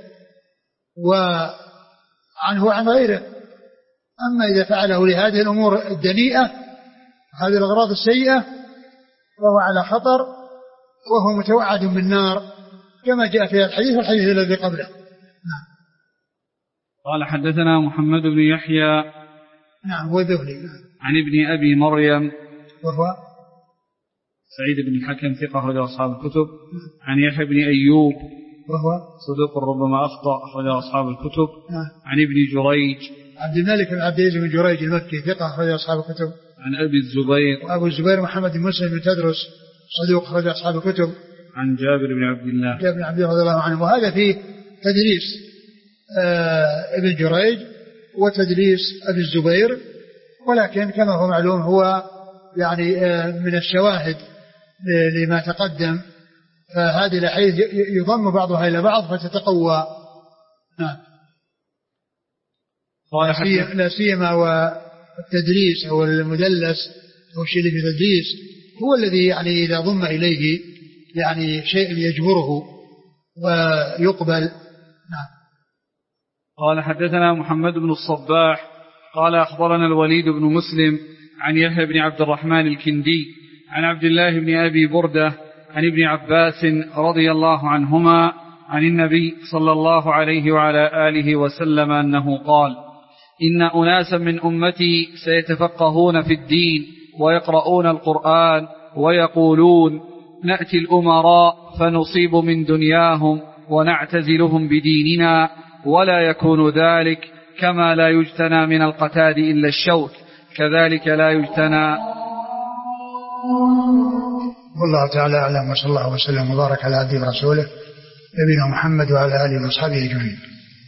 وعنه عن غيره. أما إذا فعله لهذه الأمور الدنيئة هذه الأغراض السيئة فهو على خطر وهو متوعد بالنار كما جاء في الحديث الذي قبله. نعم. قال حدثنا محمد بن يحيى نعم وذهلي عن ابن أبي مريم وهو سعيد بن الحكم ثقة أخرج أصحاب الكتب. عن يحيى بن أيوب وهو صدوق ربما أخطأ أخرج أصحاب الكتب. عن ابن جريج عبد الملك بن عبد العزيز بن جريج المكي ثقة أخرج أصحاب الكتب. عن أبي الزبير وأبو الزبير محمد بن مسلم بن تدرس صدوق أخرج أصحاب الكتب. عن جابر بن عبد الله رضي الله عنه. وهذا فيه تدليس ابن جريج وتدليس أبي الزبير، ولكن كما هو معلوم هو يعني من الشواهد لما تقدم، فهذه الأحاديث يضم بعضها إلى بعض فتتقوى. نعم. لا سيما والتدليس أو المدلس أو الشيء اللي في تدليس هو الذي يعني إذا ضم إليه يعني شيء يجبره ويقبل. نعم. قال حدثنا محمد بن الصباح قال أخبرنا الوليد بن مسلم عن يحيى بن عبد الرحمن الكندي عن عبد الله بن أبي بردة عن ابن عباس رضي الله عنهما عن النبي صلى الله عليه وعلى آله وسلم أنه قال: إن أناسا من أمتي سيتفقهون في الدين ويقرؤون القرآن ويقولون: نأتي الأمراء فنصيب من دنياهم ونعتزلهم بديننا، ولا يكون ذلك كما لا يجتنى من القتاد إلا الشوك، كذلك لا يجتنى. والله تعالى أعلم، وصلى الله وسلم وبارك على عبده ورسوله نبينا محمد وعلى آله وأصحابه أجمعين.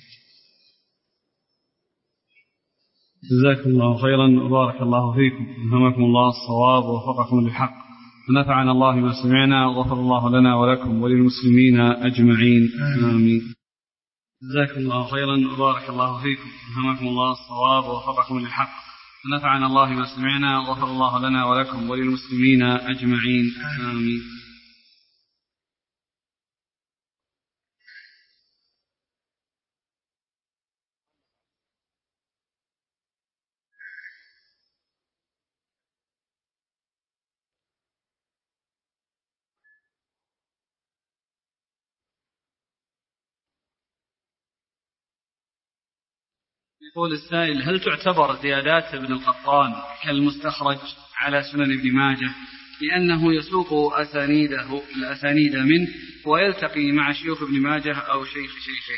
جزاكم الله خيرا وبارك الله فيكم، ألهمكم الله الصواب ووفقكم للحق، ونفعنا الله ما سمعنا، وغفر الله لنا ولكم وللمسلمين أجمعين، آمين. جزاكم الله خيرا وبارك الله فيكم، ألهمكم الله الصواب ووفقكم للحق، ونفعنا الله ما سمعنا، وغفر الله لنا ولكم وللمسلمين أجمعين، آمين. يقول السائل: هل تعتبر زيادات ابن القطان كالمستخرج على سنن ابن ماجه، لأنه يسوق الأسانيد منه ويلتقي مع شيوخ ابن ماجه أو شيخ شيخه؟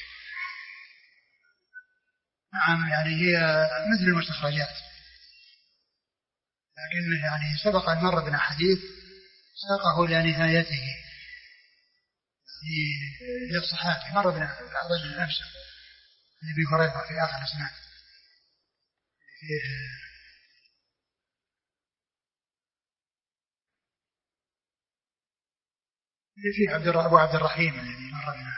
نعم، يعني هي مثل المستخرجات، لكن يعني سبق أن مر بنا حديث ساقه إلى نهايته في الصحابة، مر بنا الرجل نفسه النبي هريرة في آخر الإسناد في أبو عبد الرحيم الذي مر بنا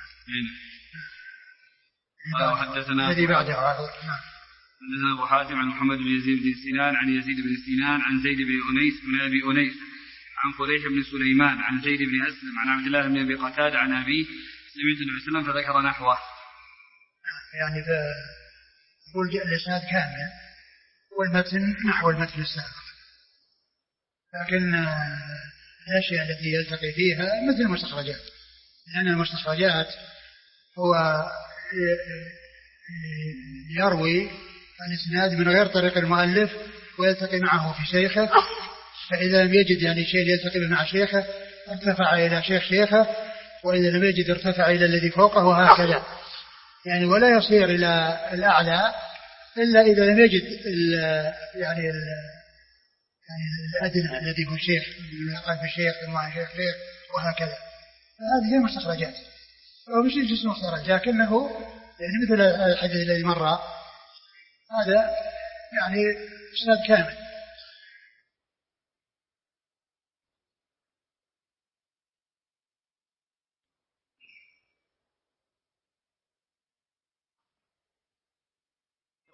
الذي بعده. حدثنا أبو حاتم عن محمد بن يزيد بن سنان عن يزيد بن سنان عن زيد بن أنيس بن أبي أنيس عن فليح بن سليمان عن زيد بن أسلم عن عبد الله بن أبي قتادة عن أبيه سمعت النبي صلى الله عليه وسلم فذكر نحوه. يعني يقول الإسناد كامل والمتن نحو المتن السابق، لكن الأشياء التي يلتقي فيها مثل المستخرجات، لأن المستخرجات هو يروي الإسناد من غير طريق المؤلف ويلتقي معه في شيخه، فإذا لم يجد يعني شيء يلتقي به مع شيخه ارتفع إلى شيخه، وإذا لم يجد ارتفع إلى الذي فوقه، وهكذا يعني، ولا يصير إلى الأعلى إلا إذا لم يجد يعني الأدنى الذي هو الشيخ من قلب الشيخ ثم شيخ وهكذا. هذه هي المستخرجات، أو مش جسم مستخرج، لكنه يعني مثل الحديث الذي مر هذا يعني إسناد كامل.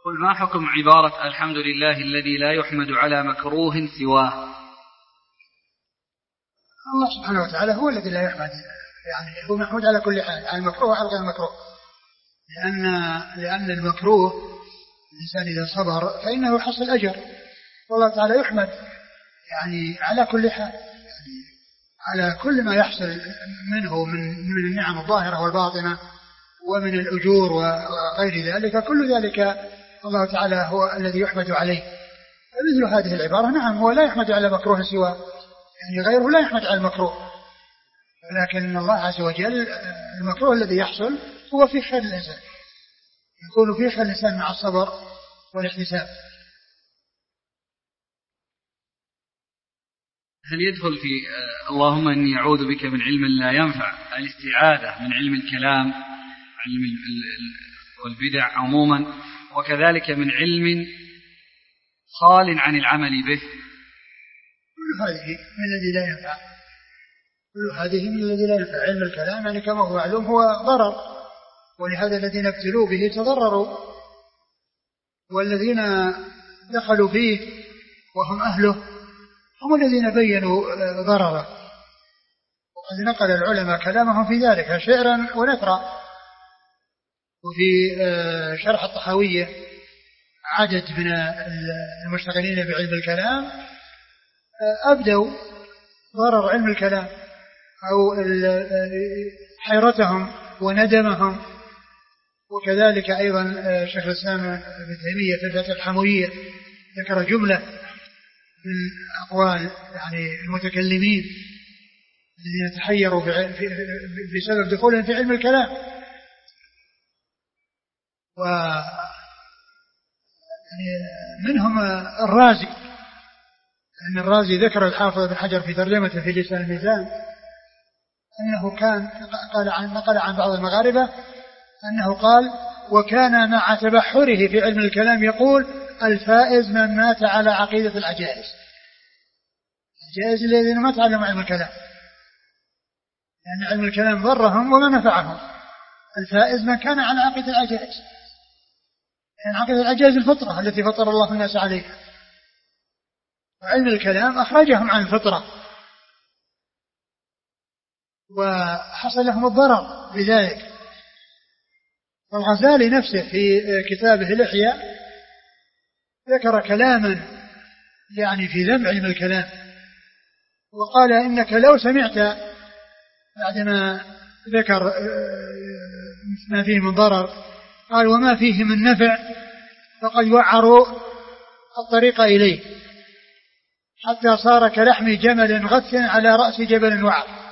قل ما حكم عبارة الحمد لله الذي لا يحمد على مكروه سواه؟ الله سبحانه وتعالى هو الذي لا يحمد، يعني هو محمود على كل حال، على المكروه وعلى غير المكروه، لأن المكروه الإنسان إذا صبر فإنه يحصل أجر، والله تعالى يحمد يعني على كل حال، يعني على كل ما يحصل منه من النعم الظاهرة والباطنة ومن الأجور وغير ذلك، كل ذلك الله تعالى هو الذي يحمد عليه. مثل هذه العبارة نعم هو لا يحمد على مكروه سواه، يعني غيره لا يحمد على المكروه، ولكن الله عز وجل المكروه الذي يحصل هو في خير الإنسان، يكون في خير الإنسان مع الصبر والاحتساب. هل يدخل في اللهم إني أعوذ بك من علم لا ينفع الاستعاذة من علم الكلام علم والبدع عموما، وكذلك من علم خال عن العمل به؟ كل هذه من الذي لا ينفع، كل هذه من الذي لا ينفع. علم الكلام يعني كما هو معلوم هو ضرر، ولهذا الذين ابتلوا به تضرروا، والذين دخلوا فيه وهم أهله هم الذين بينوا ضرره، وقد نقل العلماء كلامهم في ذلك شعرا ونثرا. وفي شرح الطحاوية عدد من المشتغلين بعلم الكلام أبدوا ضرر علم الكلام أو حيرتهم وندمهم. وكذلك أيضا شيخ الإسلام ابن تيمية في الفتح الحموية ذكر جملة من أقوال يعني المتكلمين الذين تحيروا بسبب دخولهم في علم الكلام. ومنهم الرازي، أن الرازي ذكر الحافظ بن حجر في ترجمته في لسان الميزان أنه كان نقل عن بعض المغاربة أنه قال: وكان مع تبحره في علم الكلام يقول: الفائز من مات على عقيدة العجائز. العجائز الذين ما تعلموا علم الكلام، لأن علم الكلام ضرهم وما نفعهم. الفائز من كان على عقيدة العجائز، يعني عقيدة العجائز الفطرة التي فطر الله الناس عليها، وعلم الكلام أخرجهم عن الفطرة وحصل لهم الضرر بذلك. والغزالي نفسه في كتابه الإحياء ذكر كلاما يعني في ذم علم الكلام، وقال: إنك لو سمعت بعدما ذكر ما فيه من ضرر قال: وما فيه من نفع فقد وعروا الطريق إليه حتى صار كلحم جمل غث على رأس جبل وعر،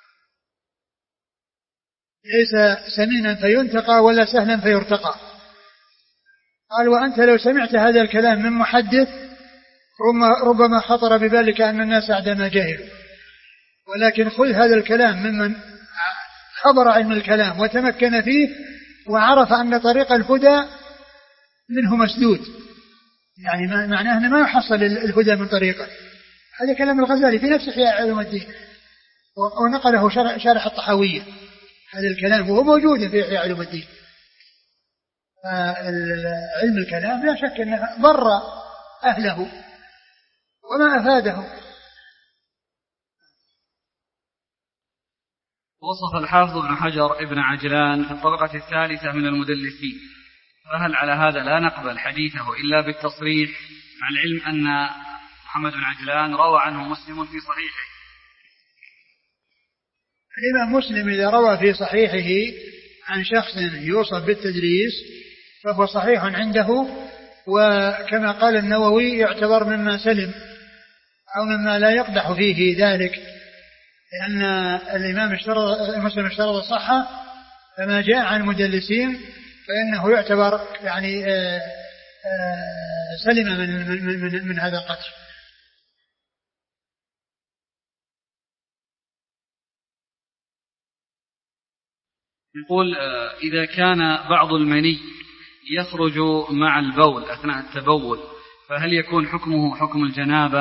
ليس سمينا فينتقى ولا سهلا فيرتقى. قال: وأنت لو سمعت هذا الكلام من محدث ربما خطر ببالك أن الناس أعدما جاهلوا، ولكن خذ هذا الكلام ممن حضر علم الكلام وتمكن فيه وعرف أن طريق الهدى منه مسدود، يعني معناه أنه ما يحصل الهدى من طريقه. هذا كلام الغزالي في نفس إحياء علوم الدين، ونقله شارح الطحاوية هذا الكلام وهو موجود في إحياء علوم الدين. علم الكلام لا شك أنه ضر أهله وما أفادهم. وصف الحافظ ابن حجر ابن عجلان في الطبقة الثالثة من المدلسين، فهل على هذا لا نقبل حديثه إلا بالتصريح، مع العلم أن محمد بن عجلان روى عنه مسلم في صحيحه؟ الإمام مسلم إذا روى في صحيحه عن شخص يوصف بالتدليس فهو صحيح عنده، وكما قال النووي يعتبر مما سلم أو مما لا يقدح فيه ذلك، لأن الإمام مسلم اشترط الصحة، فما جاء عن المدلسين فإنه يعتبر يعني سلم من هذا القدر. يقول: إذا كان بعض المني يخرج مع البول أثناء التبول فهل يكون حكمه حكم الجنابة؟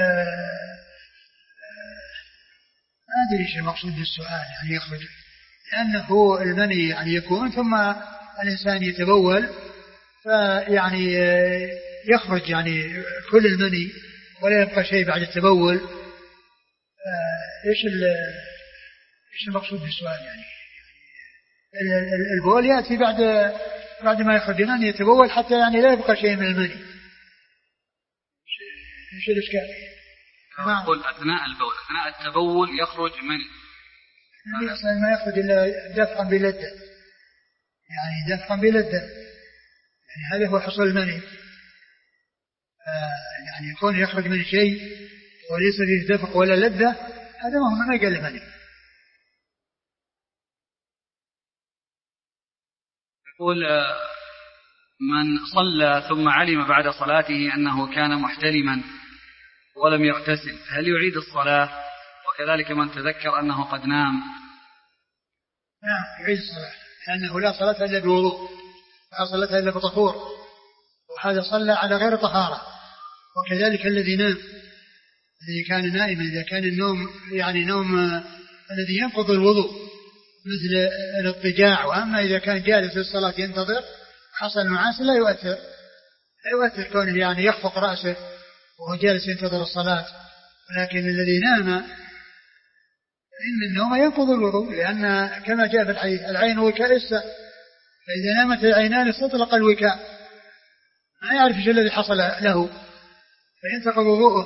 ما أدري إيش المقصود بالسؤال، يعني يخرج، لأنه المني يعني يكون ثم الإنسان يتبول فيعني يخرج يعني كل المني ولا يبقى شيء بعد التبول. إيش المقصود بالسؤال يعني؟ البول يأتي بعد ما يخرج المني يتبول حتى يعني لا يبقى شيء من المني. إيش الإشكال؟ يقول أثناء البول أثناء التبول يخرج مني. الإنسان ما يخرج إلا دفعا بلذة، يعني دفعا بلذة، يعني هذا هو حصول المني. يعني يكون يخرج من شيء وليس فيه دفع ولا لذة، هذا ما يقل مني. يقول من صلى ثم علم بعد صلاته أنه كان محتلما ولم يغتسل هل يعيد الصلاة؟ وكذلك من تذكر أنه قد نام. نعم يعيد الصلاة، لأنه لا صلاة إلا بوضوء، لا صلاة إلا بطهور، وهذا صلى على غير طهارة. وكذلك الذي نام، الذي كان نائما، إذا كان النوم يعني نوم الذي ينقض الوضوء مثل الاضطجاع، وأما إذا كان جالس في الصلاة ينتظر حصل نعاس لا يؤثر كونه يعني يخفق رأسه وهو جالس ينتظر الصلاة. ولكن الذي نام إن النوم ينقض الوضوء، لأن كما جاء في الحديث العين وكاء الساء، فإذا نامت العينان استطلق الوكاء، ما يعرف ايش الذي حصل له فينتقض وضوءه.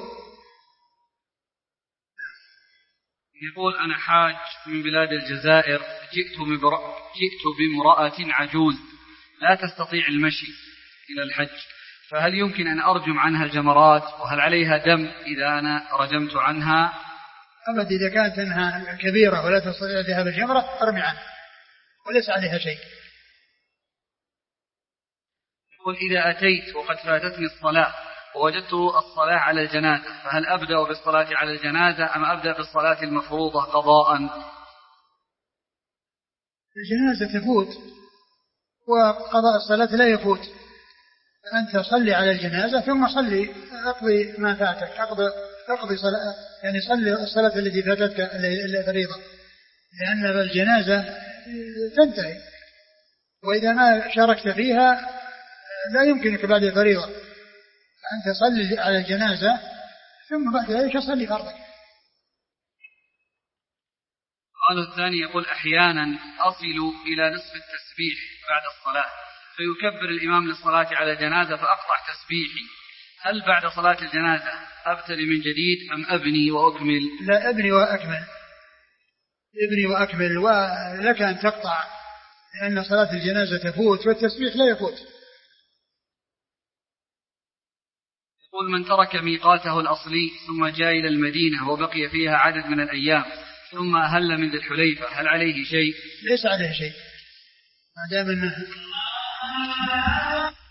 يقول أنا حاج من بلاد الجزائر، جئت بامرأة عجوز لا تستطيع المشي إلى الحج، فهل يمكن أن أرجم عنها الجمرات؟ وهل عليها دم إذا أنا رجمت عنها؟ أبدا، إذا كانت أنها كبيرة ولا تستطيع ذهاب الجمرة ارمي عنها وليس عليها شيء. يقول إذا أتيت وقد فاتتني الصلاة ووجدت الصلاة على الجنازة فهل أبدأ بالصلاة على الجنازة أم أبدأ بالصلاة المفروضة قضاء؟ الجنازة تفوت وقضاء الصلاة لا يفوت، أنت صلي على الجنازة ثم صلي اقضي ما فاتك، اقضي صلاة، يعني صلي الصلاة التي فاتتك الفريضة، لأن الجنازة تنتهي، وإذا ما شاركت فيها لا يمكنك بعد الفريضة، أنت صلي على الجنازة ثم بعد ذلك صلي فرضك. السؤال الثاني يقول أحيانا أصل إلى نصف التسبيح بعد الصلاة فيكبر الإمام للصلاة على جنازة فأقطع تسبيحي، هل بعد صلاة الجنازة أبتدي من جديد أم أبني وأكمل؟ لا، أبني وأكمل، ولك أن تقطع لأن صلاة الجنازة تفوت والتسبيح لا يفوت. يقول من ترك ميقاته الأصلي ثم جاء إلى المدينة وبقي فيها عدد من الأيام ثم أهل من ذي الحليفة هل عليه شيء؟ ليس عليه شيء ما دام أنه